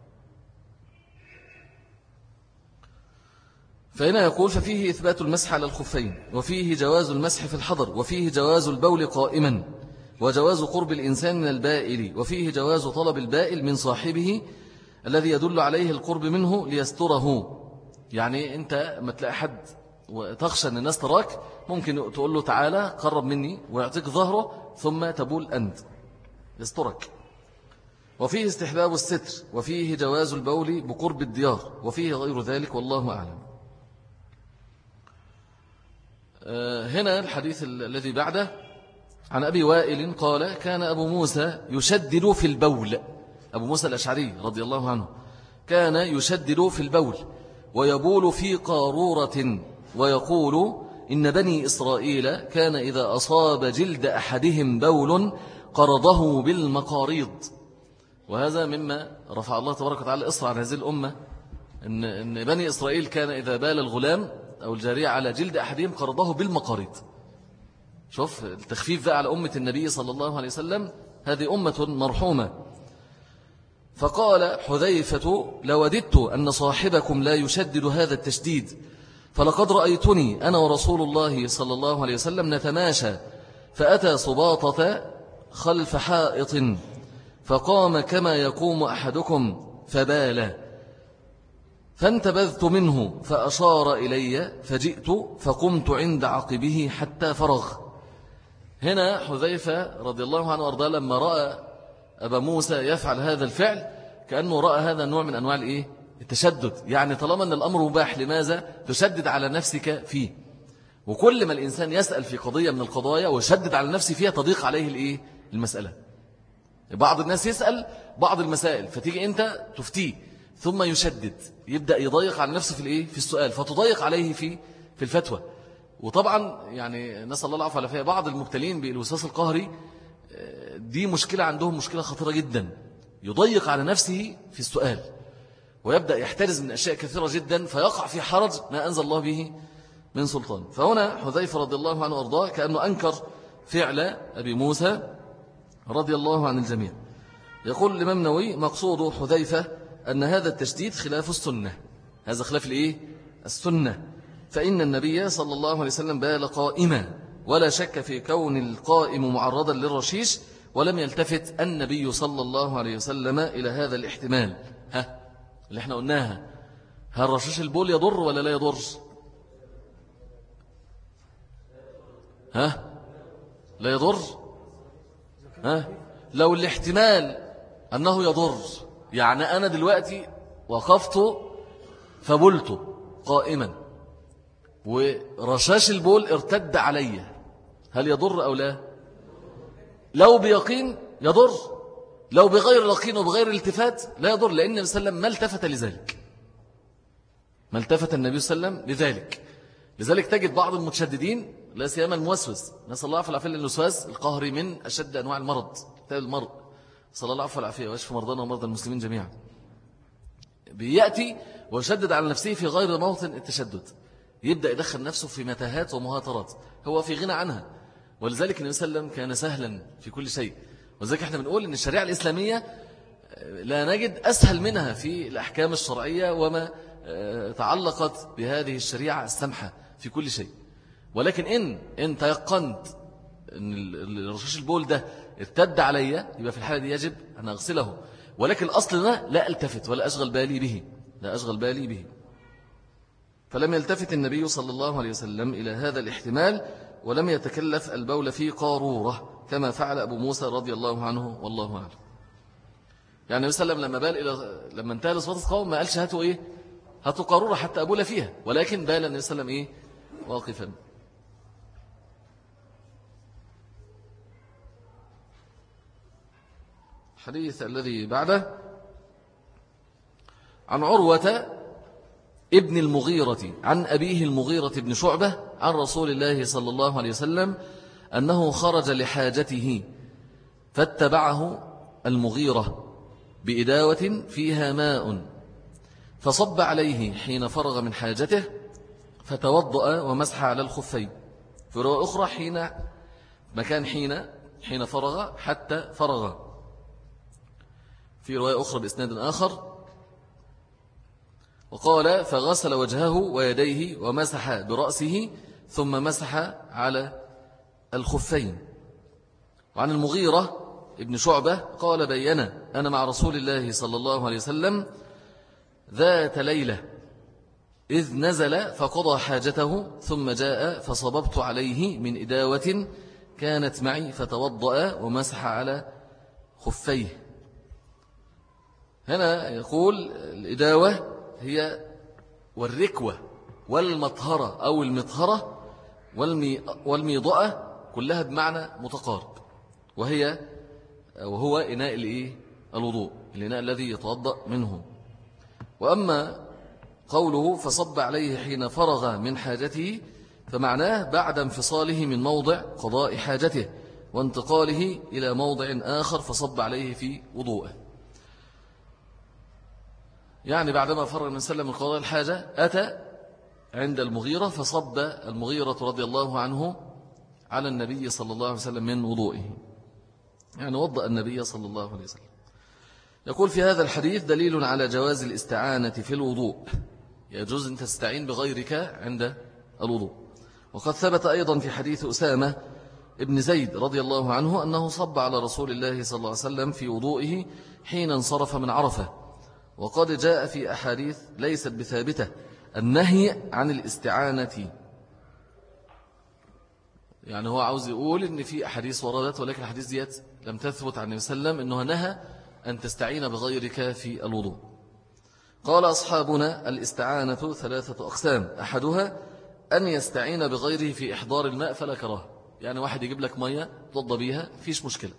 فهنا يقول ففيه إثبات المسح على الخفين، وفيه جواز المسح في الحضر، وفيه جواز البول قائما، وجواز قرب الإنسان من البائل، وفيه جواز طلب البائل من صاحبه الذي يدل عليه القرب منه ليستره. يعني أنت ما تلاقي حد وتخشى أن الناس تراك، ممكن تقول له تعالى قرب مني ويعطيك ظهره ثم تبول أنت يسترك. وفيه استحباب الستر، وفيه جواز البول بقرب الديار، وفيه غير ذلك والله أعلم. هنا الحديث الذي بعده عن أبي وائل قال كان أبو موسى يشدد في البول، أبو موسى الأشعري رضي الله عنه كان يشدد في البول ويبول في قارورة، ويقول إن بني إسرائيل كان إذا أصاب جلد أحدهم بول قرضه بالمقاريض. وهذا مما رفع الله تبارك وتعالى إصر عن هذه الأمة، إن, إن بني إسرائيل كان إذا بال الغلام أو الجارية على جلد أحدهم قرضه بالمقاريض. شوف التخفيف ذا على أمة النبي صلى الله عليه وسلم، هذه أمة مرحومة. فقال حذيفة لوددت أن صاحبكم لا يشدد هذا التشديد، فلقد رأيتني أنا ورسول الله صلى الله عليه وسلم نتماشى، فأتى صباطة خلف حائط فقام كما يقوم أحدكم فبال، فانتبذت منه فأشار إلي فجئت فقمت عند عقبه حتى فرغ. هنا حذيفة رضي الله عنه وارضاه لما رأى أبا موسى يفعل هذا الفعل كأنه رأى هذا النوع من أنواع الإيه؟ التشدد. يعني طالما أن الأمر مباح لماذا تشدد على نفسك فيه؟ وكل ما الإنسان يسأل في قضية من القضايا ويشدد على نفسه فيها تضيق عليه الإيه؟ المسألة. بعض الناس يسأل بعض المسائل فتيجي أنت تفتيه ثم يشدد، يبدأ يضيق على نفسه في الإيه؟ في السؤال، فتضيق عليه في في الفتوى. وطبعا يعني نسأل الله العفو والعافية، بعض المبتلين بالوسواس القهري دي مشكلة عندهم، مشكلة خطيرة جدا، يضيق على نفسه في السؤال ويبدأ يحترز من أشياء كثيرة جدا فيقع في حرج ما أنزل الله به من سلطان. فهنا حذيفة رضي الله عنه وارضاه كأنه أنكر فعل أبي موسى رضي الله عن الجميع. يقول الإمام النووي مقصود حذيفة أن هذا التشديد خلاف السنة، هذا خلاف الإيه؟ السنة، فإن النبي صلى الله عليه وسلم بال قائما، ولا شك في كون القائم معرضا للرشيش، ولم يلتفت النبي صلى الله عليه وسلم إلى هذا الاحتمال. ها اللي احنا قلناها، هل رشيش البول يضر ولا لا يضر؟ ها لا يضر. ها لو الاحتمال أنه يضر، يعني أنا دلوقتي وقفت فبلت قائما ورشاش البول ارتد علي، هل يضر أو لا؟ لو بيقين يضر، لو بغير يقين وبغير التفات لا يضر، لأن النبي صلى الله عليه وسلم ما التفت لذلك، ما التفت النبي صلى الله عليه وسلم لذلك. لذلك تجد بعض المتشددين لا سيما الموسوس، نسأل الله العافية والعافية، الوسواس القهري من أشد أنواع المرض، المرض صلى الله العافية والعافية ويشفي مرضانا ومرضى المسلمين جميعا، بيأتي ويشدد على نفسه في غير موطن التشدد، يبدأ يدخل نفسه في متاهات ومهاترات هو في غنى عنها. ولذلك النبي صلى الله عليه وسلم كان سهلا في كل شيء، ولذلك احنا بنقول ان الشريعة الإسلامية لا نجد أسهل منها في الأحكام الشرعية وما تعلقت بهذه الشريعة السمحة في كل شيء. ولكن إن إن تيقنت أن الرشاش البول ده ارتد علي، يبقى في الحالة دي يجب أن أغسله، ولكن الأصل ده لا ألتفت ولا أشغل بالي به، لا أشغل بالي به. فلم يلتفت النبي صلى الله عليه وسلم إلى هذا الاحتمال، ولم يتكلف البول في قارورة كما فعل أبو موسى رضي الله عنه والله أعلم. يعني النبي صلى الله عليه وسلم لما بال إلى لما انتهى لصفات القوم ما قالش هاتوا إيه؟ هاتوا قارورة حتى أبول فيها، ولكن بال النبي صلى الله عليه وسلم إيه؟ واقفا. الحديث الذي بعده عن عروة ابن المغيرة عن أبيه المغيرة بن شعبة عن رسول الله صلى الله عليه وسلم أنه خرج لحاجته فاتبعه المغيرة بإداوة فيها ماء فصب عليه حين فرغ من حاجته فتوضأ ومسح على الخفين في رواية أخرى حين مكان حين حين فرغ حتى فرغ. في رواية أخرى بإسناد آخر وقال فغسل وجهه ويديه ومسح برأسه ثم مسح على الخفين. وعن المغيرة ابن شعبة قال بينا أنا مع رسول الله صلى الله عليه وسلم ذات ليلة إذ نزل فقضى حاجته ثم جاء فصببت عليه من إداوة كانت معي فتوضأ ومسح على خفيه. هنا يقول الإداوة هي والركوة والمطهرة أو المطهرة والميضأة كلها بمعنى متقارب، وهي وهو إناء الإيه؟ الوضوء، الإناء الذي يتوضأ منه. وأما قوله فصب عليه حين فرغ من حاجته فمعناه بعد انفصاله من موضع قضاء حاجته وانتقاله إلى موضع آخر فصب عليه في وضوءه. يعني بعدما فرغ من سلم من قضاء الحاجة أتى عند المغيرة فصب المغيرة رضي الله عنه على النبي صلى الله عليه وسلم من وضوئه، يعني وضأ النبي صلى الله عليه وسلم. يقول في هذا الحديث دليل على جواز الاستعانة في الوضوء، يجوز أن تستعين بغيرك عند الوضوء. وقد ثبت أيضا في حديث أسامة ابن زيد رضي الله عنه أنه صب على رسول الله صلى الله عليه وسلم في وضوئه حين انصرف من عرفة. وقد جاء في أحاديث ليست بثابتة النهي عن الاستعانة، يعني هو عاوز يقول إن في أحاديث وردت ولكن الحديث ديت لم تثبت عن النبي صلى الله عليه وسلم أنه نهى أن تستعين بغيرك في الوضوء. قال أصحابنا الاستعانة ثلاثة أقسام، أحدها أن يستعين بغيره في إحضار الماء فلا كراهة، يعني واحد يجيب لك مية تضى بيها فيش مشكلة.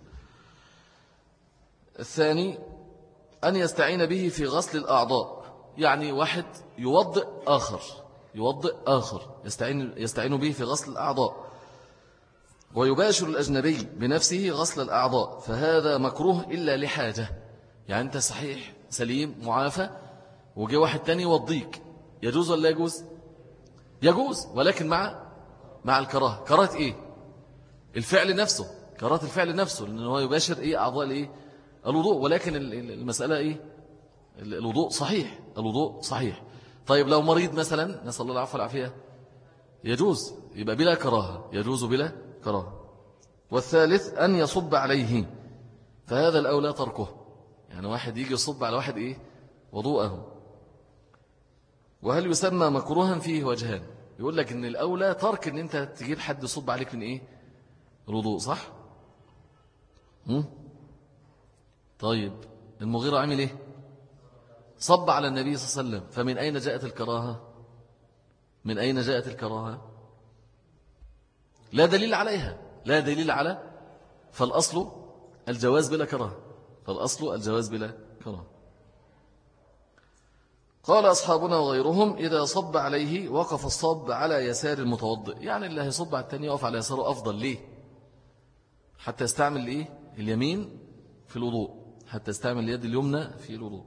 الثاني أن يستعين به في غسل الأعضاء، يعني واحد يوضئ آخر يوضئ آخر يستعين, يستعين به في غسل الأعضاء ويباشر الأجنبي بنفسه غسل الأعضاء، فهذا مكروه إلا لحاجة. يعني أنت صحيح سليم معافى وجي واحد تاني يوضيك، يجوز ولا يجوز؟ يجوز، ولكن مع مع الكراهة. كراهة إيه؟ الفعل نفسه، كراهة الفعل نفسه، لأنه هو يباشر إيه أعضاء إيه؟ الوضوء. ولكن المسألة إيه؟ الوضوء صحيح، الوضوء صحيح. طيب لو مريض مثلا نسأل الله العفو والعافية يجوز، يبقى بلا كراهة، يجوز بلا كراهة. والثالث أن يصب عليه، فهذا الأولى تركه، يعني واحد يجي يصب على واحد إيه؟ وضوءه. وهل يسمى مكروها؟ فيه وجهان. يقول لك إن الأولى ترك إن أنت تجيب حد يصب عليك من إيه؟ الوضوء، صح؟ هم؟ طيب المغيرة عمل إيه؟ صب على النبي صلى الله عليه وسلم، فمن أين جاءت الكراهة؟ من أين جاءت الكراهة؟ لا دليل عليها، لا دليل على، فالأصل الجواز بلا كراهة، فالأصل الجواز بلا كراهة. قال أصحابنا وغيرهم إذا صب عليه وقف الصب على يسار المتوضئ، يعني اللي هيصب على التاني يقف على يساره أفضل. ليه؟ حتى يستعمل إيه؟ اليمين في الوضوء، حتى يستعمل اليد اليمنى في الوضوء.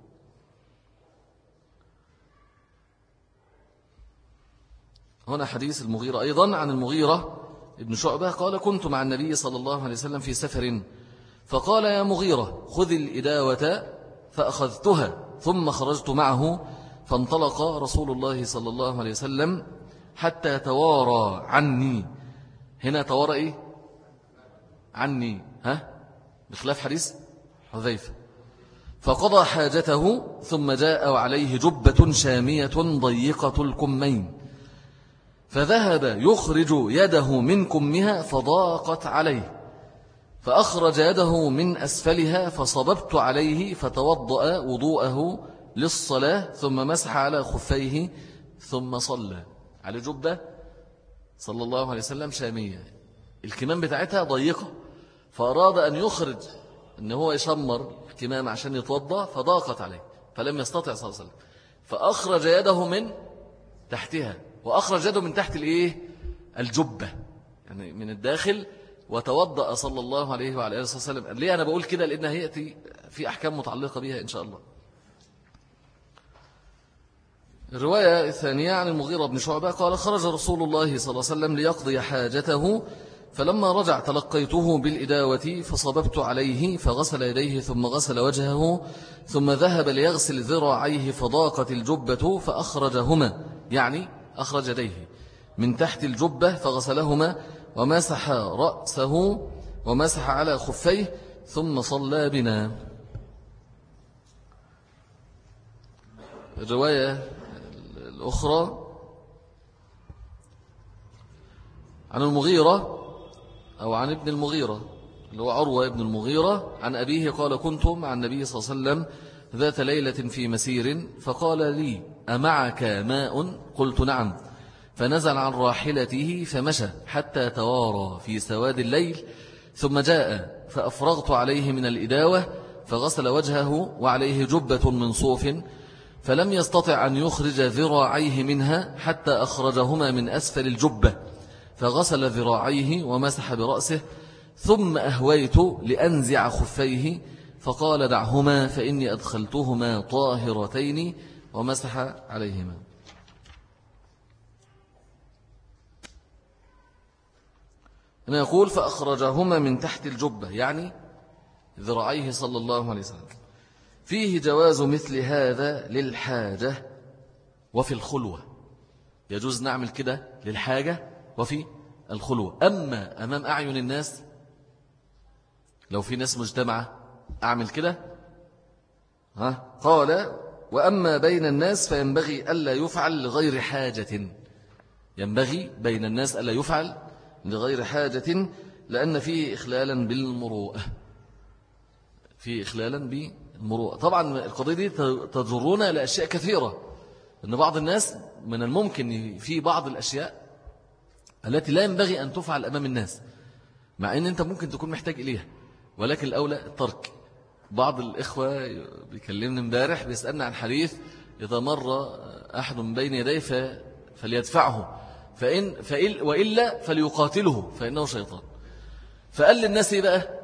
هنا حديث المغيرة أيضا. عن المغيرة ابن شعبة قال كنت مع النبي صلى الله عليه وسلم في سفر فقال يا مغيرة خذ الإداوة، فأخذتها ثم خرجت معه فانطلق رسول الله صلى الله عليه وسلم حتى توارى عني. هنا توارى إيه؟ عني، ها؟ بخلاف حديث حذيفة. فقضى حاجته ثم جاء وعليه جبة شامية ضيقة الكمين، فذهب يخرج يده من كمها فضاقت عليه، فأخرج يده من أسفلها فصببت عليه فتوضأ وضوءه للصلاة ثم مسح على خفيه ثم صلى. على جبة صلى الله عليه وسلم شامية، الكمام بتاعتها ضيقة، فأراد أن يخرج أن هو يشمر الكمام عشان يتوضأ فضاقت عليه فلم يستطع صلى الله عليه وسلم، فأخرج يده من تحتها، وأخرج يده من تحت الإيه؟ الجبة، يعني من الداخل، وتوضأ صلى الله عليه وعلى آله وسلم. ليه أنا بقول كده؟ لأنها هيأتي في أحكام متعلقة بها إن شاء الله. الرواية الثانية عن المغيرة بن شعبة قال خرج رسول الله صلى الله عليه وسلم ليقضي حاجته، فلما رجع تلقيته بالإداوة فصببت عليه فغسل يديه ثم غسل وجهه ثم ذهب ليغسل ذراعيه فضاقت الجبة فأخرجهما، يعني أخرج يديه من تحت الجبة فغسلهما ومسح رأسه ومسح على خفيه ثم صلى بنا. الرواية الأخرى عن المغيرة أو عن ابن المغيرة اللي هو عروة ابن المغيرة عن أبيه قال كنت مع النبي صلى الله عليه وسلم ذات ليلة في مسير فقال لي أمعك ماء؟ قلت نعم، فنزل عن راحلته فمشى حتى توارى في سواد الليل ثم جاء فأفرغت عليه من الإداوة فغسل وجهه وعليه جبة من صوف فلم يستطع أن يخرج ذراعيه منها حتى أخرجهما من أسفل الجبة فغسل ذراعيه ومسح برأسه ثم أهويت لأنزع خفيه فقال دعهما فإني أدخلتهما طاهرتين ومسح عليهما. هنا يقول فأخرجهما من تحت الجبة يعني ذراعيه صلى الله عليه وسلم. فيه جواز مثل هذا للحاجة وفي الخلوة، يجوز نعمل كده للحاجة وفي الخلوة. أما أمام أعين الناس لو في ناس مجتمعة أعمل كده ها؟ قال وأما بين الناس فينبغي ألا يفعل لغير حاجة، ينبغي بين الناس ألا يفعل لغير حاجة لأن فيه إخلالا بالمروءة، فيه إخلالا بالمروءة. طبعا القضية دي تجرنا لأشياء كثيرة، أن بعض الناس من الممكن في بعض الأشياء التي لا ينبغي أن تفعل أمام الناس مع أن أنت ممكن تكون محتاج إليها، ولكن الأولى الترك. بعض الإخوة بيكلمني امبارح بيسألنا عن حديث إذا مر أحد من بين يديه فليدفعه فإن فإل وإلا فليقاتله فإنه شيطان. فقال للناس إيه بقى؟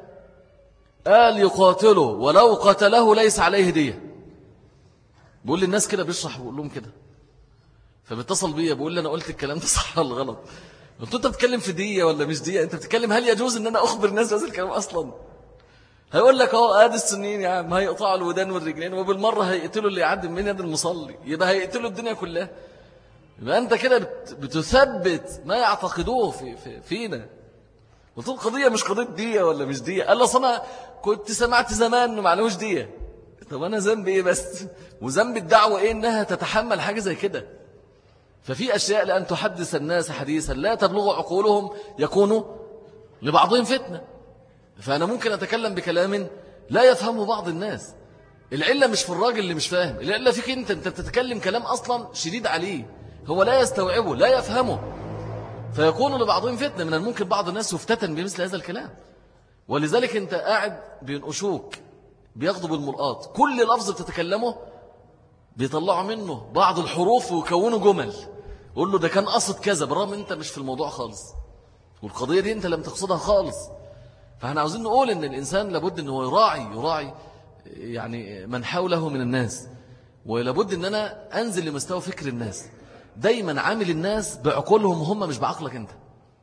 قال يقاتله ولو قتله ليس عليه دية. بقول للناس كده، بيشرح بقول لهم كده، فبيتصل بيا بقول لي أنا قلت الكلام ده صح ولا غلط؟ قلت أنت بتتكلم في دية ولا مش دية؟ أنت بتتكلم هل يجوز أن أنا أخبر الناس بهذا الكلام أصلا؟ هيقول لك أهو آدي السنين يا عم هيقطعوا الودان والرجلين وبالمرة هيقتلوا اللي يعدي من يد المصلي، يبقى هيقتلوا الدنيا كلها. يبقى أنت كده بتثبت ما يعتقدوه في في فينا. قلت له القضية مش قضية دية ولا مش دية. قال له أنا كنت سمعت زمان إنه معلوش دية. طب أنا ذنبي إيه بس؟ وذنب الدعوة إيه؟ إنها تتحمل حاجة زي كده. ففي أشياء لأن تحدث الناس حديثا لا تبلغ عقولهم يكونوا لبعضهم فتنة. فأنا ممكن أتكلم بكلام لا يفهمه بعض الناس. العلة مش في الراجل اللي مش فاهم، العلة فيك أنت أنت بتتكلم كلام أصلا شديد عليه، هو لا يستوعبه لا يفهمه، فيكون لبعضهم فتنة. من الممكن بعض الناس يفتتن بمثل هذا الكلام. ولذلك أنت قاعد بينقشوك بياخدوا بالمرآت، كل لفظ بتتكلمه بيطلعوا منه بعض الحروف ويكونوا جمل، يقول له ده كان قصد كذا بالرغم أنت مش في الموضوع خالص، والقضية دي أنت لم تقصدها خالص. فاحنا عاوزين نقول ان الانسان لابد انه يراعي يراعي يعني من حوله من الناس، ولابد ان انا انزل لمستوى فكر الناس. دايما عامل الناس بعقولهم هم مش بعقلك انت.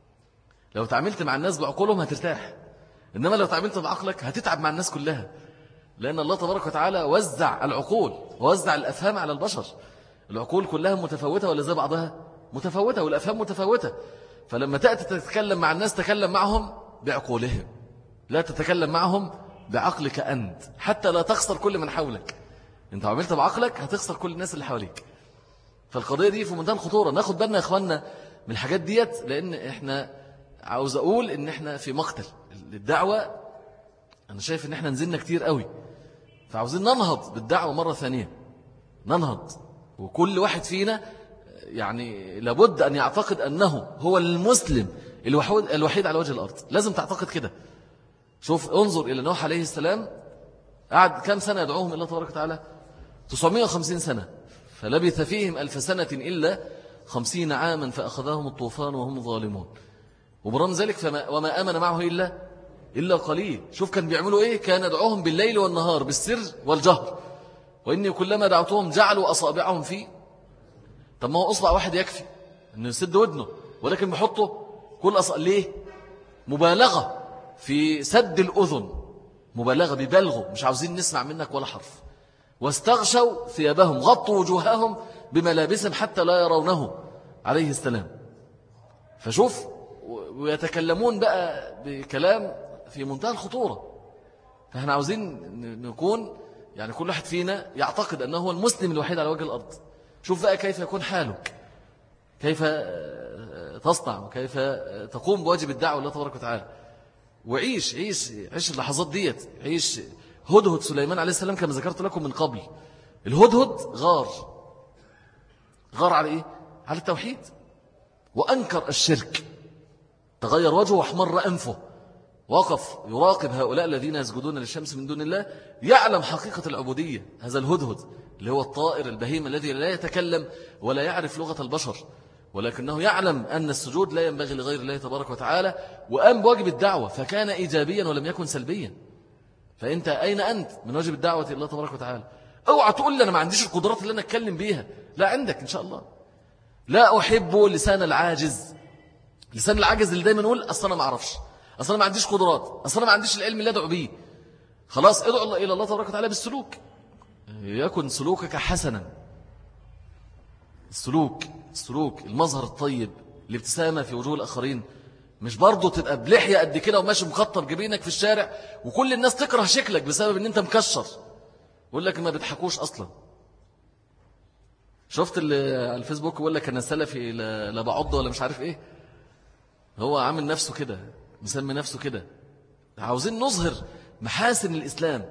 لو تعاملت مع الناس بعقولهم هترتاح، انما لو تعاملت بعقلك هتتعب مع الناس كلها، لان الله تبارك وتعالى وزع العقول ووزع الافهام على البشر. العقول كلها متفاوته ولا زي بعضها؟ متفاوته، والافهام متفاوته. فلما تاتي تتكلم مع الناس تكلم معهم بعقولهم، لا تتكلم معهم بعقلك أنت، حتى لا تخسر كل من حولك. انت عملت بعقلك هتخسر كل الناس اللي حواليك. فالقضية دي في منتهى الخطورة، ناخد بالنا يا اخواننا من الحاجات ديت، لأن احنا عاوز أقول ان احنا في مقتل الدعوة. أنا شايف ان احنا نزلنا كتير قوي، فعاوزين ننهض بالدعوة مرة ثانية، ننهض. وكل واحد فينا يعني لابد أن يعتقد أنه هو المسلم الوحيد على وجه الأرض. لازم تعتقد كده. شوف انظر إلى نوح عليه السلام، قعد كم سنة يدعوهم إلى الله تبارك وتعالى؟ تسعمائة وخمسين سنة، فلبث فيهم ألف سنة إلا خمسين عاما فأخذهم الطوفان وهم ظالمون. وبرغم ذلك فما وما آمن معه إلا إلا قليل. شوف كان بيعملوا إيه؟ كان يدعوهم بالليل والنهار بالسر والجهر، وإني كلما دعوتهم جعلوا أصابعهم في طب ما هو أصبع واحد يكفي أنه يسد ودنه، ولكن بيحطه كل أصبع. ليه؟ مبالغة في سد الأذن، مبالغة، بيبالغوا، مش عاوزين نسمع منك ولا حرف. واستغشوا ثيابهم، غطوا وجوههم بملابسهم حتى لا يرونه عليه السلام. فشوف، ويتكلمون بقى بكلام في منتهى الخطورة. فاحنا عاوزين نكون يعني كل واحد فينا يعتقد أنه هو المسلم الوحيد على وجه الأرض. شوف بقى كيف يكون حالك، كيف تصنع، وكيف تقوم بواجب الدعوة لله تبارك وتعالى. وعيش عيش عيش اللحظات ديت. عيش هدهد سليمان عليه السلام كما ذكرت لكم من قبل. الهدهد غار غار على إيه؟ على التوحيد، وأنكر الشرك، تغير وجهه واحمر أنفه، وقف يراقب هؤلاء الذين يسجدون للشمس من دون الله، يعلم حقيقة العبودية. هذا الهدهد اللي هو الطائر البهيم الذي لا يتكلم ولا يعرف لغة البشر، ولكنه يعلم أن السجود لا ينبغي لغير الله تبارك وتعالى، وقام بواجب الدعوة، فكان إيجابيا ولم يكن سلبيا. فأنت أين أنت من واجب الدعوة إلى الله تبارك وتعالى؟ اوعى تقول لي أنا ما عنديش القدرات اللي أنا أتكلم بيها. لا، عندك إن شاء الله. لا أحب لسان العاجز، لسان العاجز اللي دايما يقول أصلا أنا ما أعرفش، أصلا ما عنديش قدرات، أصلا ما عنديش العلم اللي أدعو به. خلاص، ادعو الله إلى الله تبارك وتعالى بالسلوك. يكن سلوكك حسنا. السلوك السلوك المظهر الطيب، الابتسامة في وجوه الآخرين. مش برضو تبقى بلحية قد كده وماشي مخطب جبينك في الشارع وكل الناس تكره شكلك بسبب ان انت مكشر، يقول لك ما بتحكوش أصلا. شفت اللي على الفيسبوك يقول لك أنا سلفي لا بعض ولا مش عارف إيه؟ هو عامل نفسه كده، مسمي نفسه كده. عاوزين نظهر محاسن الإسلام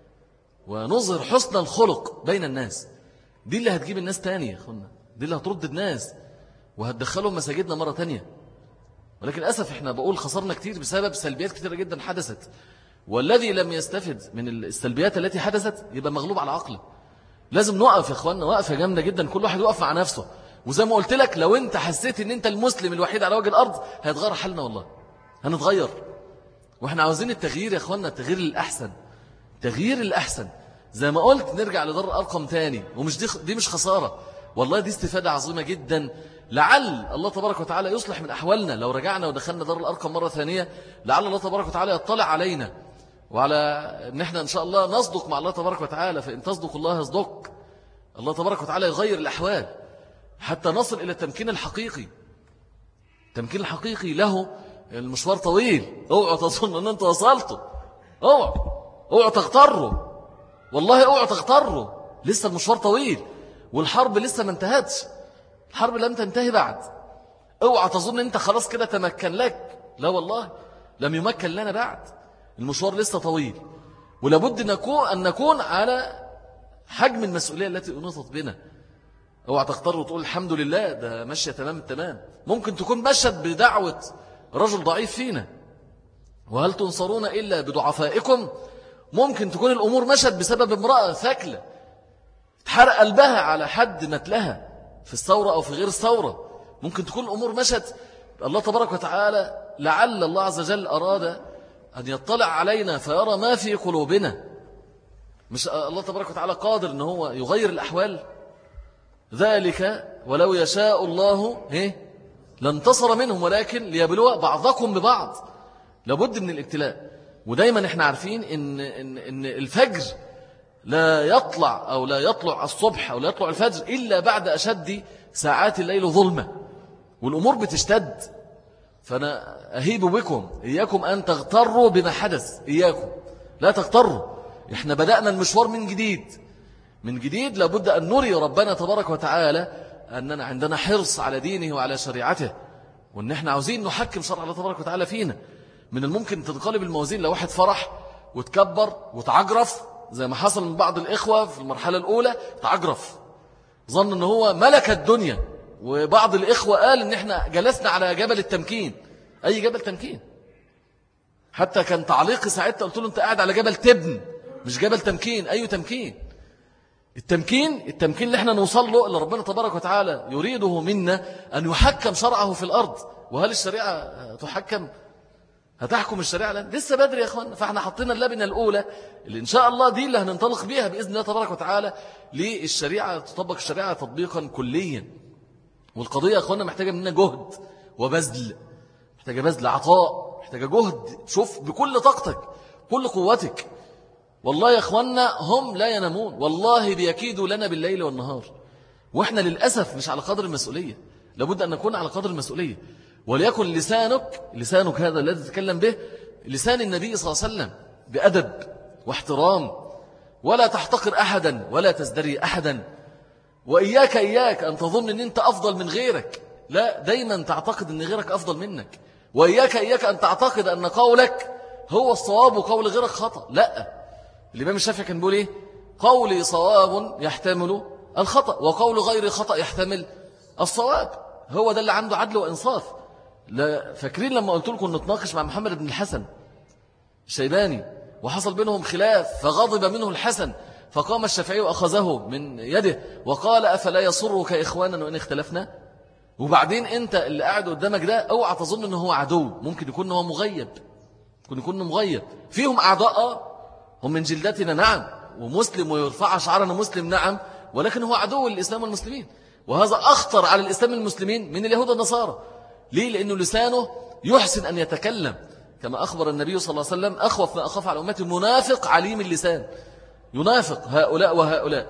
ونظهر حسن الخلق بين الناس. دي اللي هتجيب الناس تانية يا أخوانا، دي اللي هترد الناس وهتدخلهم مساجدنا مرة تانية. ولكن للأسف احنا بقول خسرنا كتير بسبب سلبيات كتيرة جدا حدثت، والذي لم يستفد من السلبيات التي حدثت يبقى مغلوب على عقله. لازم نقف يا أخوانا وقفة جامدة جدا، كل واحد يقف مع نفسه. وزي ما قلت لك، لو انت حسيت ان انت المسلم الوحيد على وجه الأرض هيتغير حالنا، والله هنتغير. واحنا عاوزين التغيير يا أخوانا، التغيير للأحسن، تغيير الأحسن. زي ما قلت نرجع لدار الأرقم تاني، ومش دي, دي مش خسارة، والله دي استفادة عظيمة جدا. لعل الله تبارك وتعالى يصلح من أحوالنا لو رجعنا ودخلنا دار الأرقم مرة ثانية. لعل الله تبارك وتعالى يطلع علينا وعلى ان احنا ان شاء الله نصدق مع الله تبارك وتعالى، فإن تصدق الله يصدق. الله تبارك وتعالى يغير الأحوال حتى نصل إلى التمكين الحقيقي. التمكين الحقيقي له المشوار طويل. اوعوا تظن ان انت وصلتوا، اوعوا اوعوا تغتروا، والله اوعوا تغتروا. لسه المشوار طويل، والحرب لسه ما انتهتش، الحرب لم تنتهي بعد. اوعى تظن انت خلاص كده تمكن لك، لا والله لم يمكن لنا بعد. المشوار لسه طويل، ولابد نكون أن نكون على حجم المسؤولية التي أنطت بنا. اوعى تختار وتقول الحمد لله ده ماشية تمام التمام. ممكن تكون مشت بدعوة رجل ضعيف فينا، وهل تنصرون إلا بضعفائكم. ممكن تكون الأمور مشت بسبب امرأة ثكلة تحرق قلبها على حد متلها في الثورة أو في غير الثورة. ممكن تكون الأمور مشت، الله تبارك وتعالى لعل الله عز وجل أراد أن يطلع علينا فيرى ما في قلوبنا. مش الله تبارك وتعالى قادر أنه هو يغير الأحوال؟ ذلك ولو يشاء الله لانتصر منهم، ولكن ليبلو بعضكم ببعض. لابد من الابتلاء. ودايما احنا عارفين إن, إن, إن الفجر لا يطلع أو لا يطلع الصبح أو لا يطلع الفجر إلا بعد أشد ساعات الليل ظلمة، والأمور بتشتد. فأنا أهيب بكم إياكم أن تغتروا بما حدث، إياكم لا تغتروا. إحنا بدأنا المشوار من جديد، من جديد. لابد أن نري ربنا تبارك وتعالى أننا عندنا حرص على دينه وعلى شريعته، وأن إحنا عاوزين نحكم شرع الله تبارك وتعالى فينا. من الممكن تنقلب الموازين لو واحد فرح وتكبر وتعجرف زي ما حصل من بعض الإخوة في المرحلة الأولى. تعجرف، ظن أنه هو ملك الدنيا. وبعض الإخوة قال إن إحنا جلسنا على جبل التمكين. أي جبل تمكين؟ حتى كان تعليقي ساعتها قلت له أنت قاعد على جبل تبن مش جبل تمكين. أي تمكين؟ التمكين التمكين اللي احنا نوصل له اللي ربنا تبارك وتعالى يريده منا أن يحكم شرعه في الأرض. وهل الشريعة تحكم؟ هتحكم الشريعة؟ لسه بدري يا أخوان. فاحنا حطينا اللبنة الأولى اللي إن شاء الله دي اللي هننطلق بها بإذن الله تبارك وتعالى للشريعة، تطبق الشريعة تطبيقا كليا. والقضية يا أخوانا محتاجة مننا جهد وبذل، محتاجة بذل عطاء، محتاجة جهد. شوف بكل طاقتك كل قوتك. والله يا أخوانا هم لا ينامون، والله بيكيدوا لنا بالليل والنهار، وإحنا للأسف مش على قدر المسؤولية. لابد أن نكون على قدر المسؤولية. وليكن لسانك لسانك هذا الذي تتكلم به لسان النبي صلى الله عليه وسلم بأدب واحترام، ولا تحتقر أحدا ولا تزدري أحدا. وإياك إياك أن تظن أن أنت أفضل من غيرك، لا، دايما تعتقد أن غيرك أفضل منك. وإياك إياك أن تعتقد أن قولك هو الصواب وقول غيرك خطأ، لا. الإمام الشافعي كان بيقول إيه؟ قولي صواب يحتمل الخطأ وقول غير خطأ يحتمل الصواب. هو ده اللي عنده عدل وإنصاف. لا فاكرين لما قلت لكم نتناقش مع محمد بن الحسن الشيباني وحصل بينهم خلاف فغضب منه الحسن، فقام الشافعي وأخذه من يده وقال أفلا يصرك إخوانا وإن اختلفنا؟ وبعدين أنت اللي قاعد قدامك ده اوعى تظن أنه هو عدو، ممكن يكون هو مغيب، ممكن يكون مغيب. فيهم أعداء هم من جلدتنا نعم، ومسلم ويرفع شعرنا مسلم نعم، ولكن هو عدو للإسلام والمسلمين. وهذا أخطر على الإسلام والمسلمين من اليهود والنصارى. ليه؟ لأنه لسانه يحسن أن يتكلم، كما أخبر النبي صلى الله عليه وسلم أخوف ما أخاف على أمتي منافق عليم اللسان، ينافق هؤلاء وهؤلاء،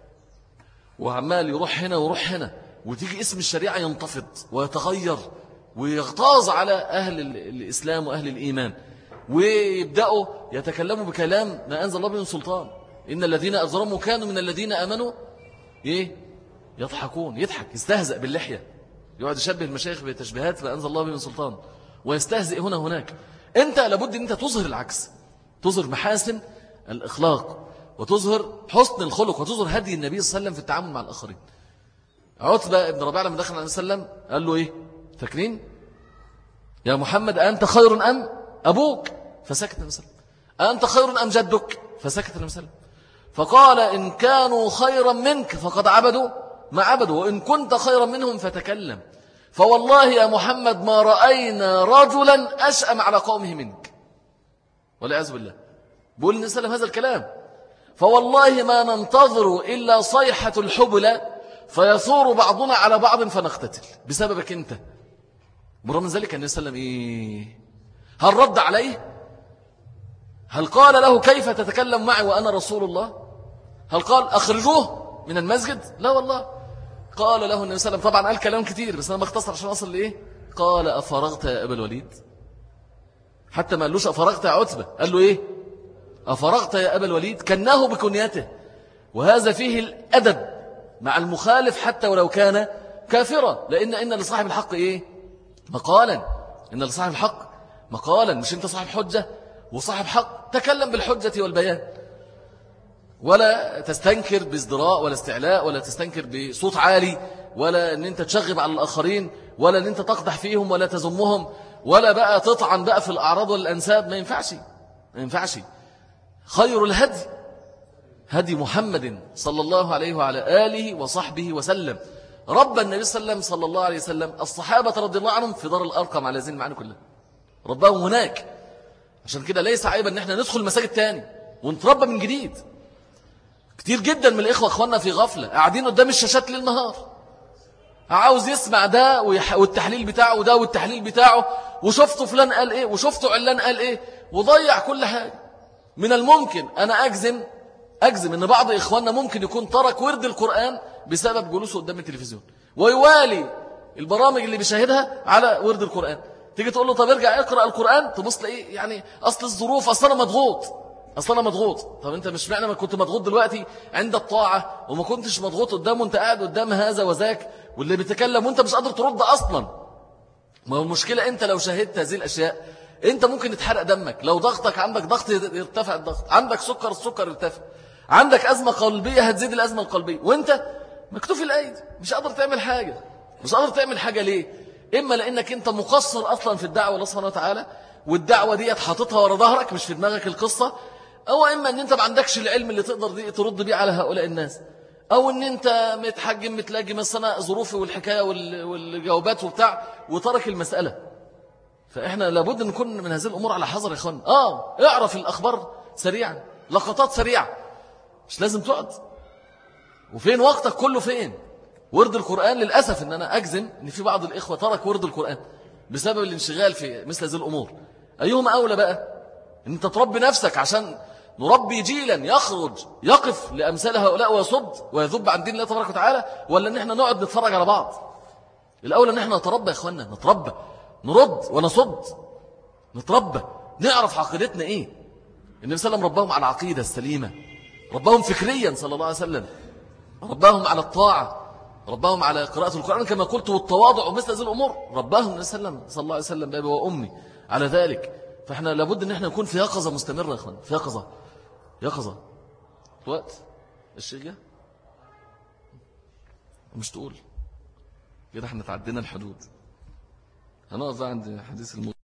وعمال يروح هنا ويروح هنا، وتيجي اسم الشريعة ينتفض ويتغير ويغتاظ على أهل الإسلام وأهل الإيمان، ويبدأوا يتكلموا بكلام ما أنزل الله به من سلطان. إن الذين أجرموا كانوا من الذين آمنوا إيه؟ يضحكون، يضحك، يستهزأ باللحية، يقعد يشبه المشايخ بتشبيهات ما أنزل الله به من سلطان، ويستهزئ هنا هناك. أنت لابد أن أنت تظهر العكس، تظهر محاسن الإخلاق وتظهر حسن الخلق وتظهر هدي النبي صلى الله عليه وسلم في التعامل مع الآخرين. عتبة ابن ربيعة لما دخل عليه وسلم قال له إيه؟ فاكرين؟ يا محمد أنت خير أم أبوك؟ فسكت النبي صلى الله عليه وسلم. أنت خير أم جدك؟ فسكت النبي صلى الله عليه وسلم. فقال إن كانوا خيرا منك فقد عبدوا ما عبدوا، وإن كنت خيرا منهم فتكلم. فوالله يا محمد ما رأينا رجلا أشأم على قومه منك، والعياذ بالله. بقول النبي صلى الله عليه وسلم هذا الكلام، فوالله ما ننتظر إلا صيحة الحبلى فيثور بعضنا على بعض فنقتتل بسببك أنت. برغم من ذلك النبي صلى الله عليه وسلم إيه؟ هل رد عليه؟ هل قال له كيف تتكلم معي وأنا رسول الله؟ هل قال أخرجوه من المسجد؟ لا والله. قال له النبي صلى الله عليه وسلم، طبعا قال كلام كتير بس أنا بختصر عشان أصل لإيه. قال أفرغت يا أبا الوليد؟ حتى ما قالوش أفرغت يا عتبة، قال له إيه؟ أفرغت يا أبا الوليد، كناه بكنيته. وهذا فيه الأدب مع المخالف حتى ولو كان كافرا، لأن إن لصاحب الحق إيه؟ مقالا. إن لصاحب الحق مقالا، مش أنت صاحب حجة وصاحب حق، تكلم بالحجة والبيان، ولا تستنكر بازدراء ولا استعلاء، ولا تستنكر بصوت عالي، ولا أن أنت تشغب على الآخرين، ولا أن أنت تقدح فيهم ولا تزمهم، ولا بقى تطعن بقى في الأعراض والأنساب. ما ينفعش، ما ينفعش. خير الهدي هدي محمد صلى الله عليه وعلى آله وصحبه وسلم. رب النبي صلى الله عليه وسلم صلى الله عليه وسلم الصحابة رضي الله عنهم في دار الأرقم على زين المعاني كلها، ربهم هناك. عشان كده ليس عيبا ان احنا ندخل مساجد تاني ونتربى من جديد. كتير جدا من الإخوة أخواننا في غفلة قاعدين قدام الشاشات للنهار، عاوز يسمع ده والتحليل بتاعه وده والتحليل بتاعه، وشفته فلان قال ايه وشفته علان قال ايه، وضيع كل حاجة. من الممكن أنا أجزم أجزم أن بعض إخواننا ممكن يكون ترك ورد القرآن بسبب جلوسه قدام التلفزيون، ويوالي البرامج اللي بيشاهدها على ورد القرآن. تيجي تقول له طب ارجع اقرأ القرآن، تبص لإيه يعني أصل الظروف، أصل أنا مضغوط، أصل أنا مضغوط. طب أنت مش معنى ما كنت مضغوط دلوقتي عند الطاعة وما كنتش مضغوط قدامه، أنت قاعد قدام هذا وذاك واللي بيتكلم وأنت مش قادر ترد أصلا. ما هو المشكلة أنت لو شاهدت هذه الأشياء أنت ممكن يتحرق دمك. لو ضغطك عندك ضغط يرتفع الضغط، عندك سكر السكر يرتفع، عندك أزمة قلبية هتزيد الأزمة القلبية، وأنت مكتوف الأيدي مش قادر تعمل حاجة. مش قادر تعمل حاجة ليه؟ إما لأنك أنت مقصر أصلا في الدعوة الله سبحانه وتعالى، والدعوة دي حاططها ورا ظهرك مش في دماغك القصة، أو إما أن أنت ما عندكش العلم اللي تقدر دي ترد بيه على هؤلاء الناس، أو أن أنت متحجم متلاقي مثلا ظروفي والحكاية والجوابات وبتاع وترك المسألة. فإحنا لابد نكون من هذه الأمور على حذر يا إخوان. آه اعرف الأخبار سريعا، لقطات سريعة، مش لازم تقعد. وفين وقتك كله فين؟ ورد القرآن للأسف أن أنا أجزم أن في بعض الإخوة ترك ورد القرآن بسبب الانشغال في مثل هذه الأمور. أيهما أولى بقى؟ أن أنت تربي نفسك عشان نربي جيلا يخرج يقف لأمثال هؤلاء ويصد ويذب عن دين الله تبارك وتعالى، ولا أن احنا نقعد نتفرج على بعض؟ الأولى أن احنا نتربى يا إخواننا، نتربى، نرد ونصد، نتربى، نعرف عقيدتنا إيه. النبي صلى الله عليه وسلم رباهم على العقيدة السليمة، رباهم فكريا صلى الله عليه وسلم، رباهم على الطاعة، رباهم على قراءة القرآن كما قلت والتواضع ومثل هذه الأمور، رباهم النبي صلى الله عليه وسلم بأبي وأمي على ذلك. فإحنا لابد أن احنا نكون في يقظة مستمرة يا إخوان، في يقظة، يقظة وقت الشيء جه مش تقول كده احنا تعدينا الحدود. هنقف عند حديث الموت.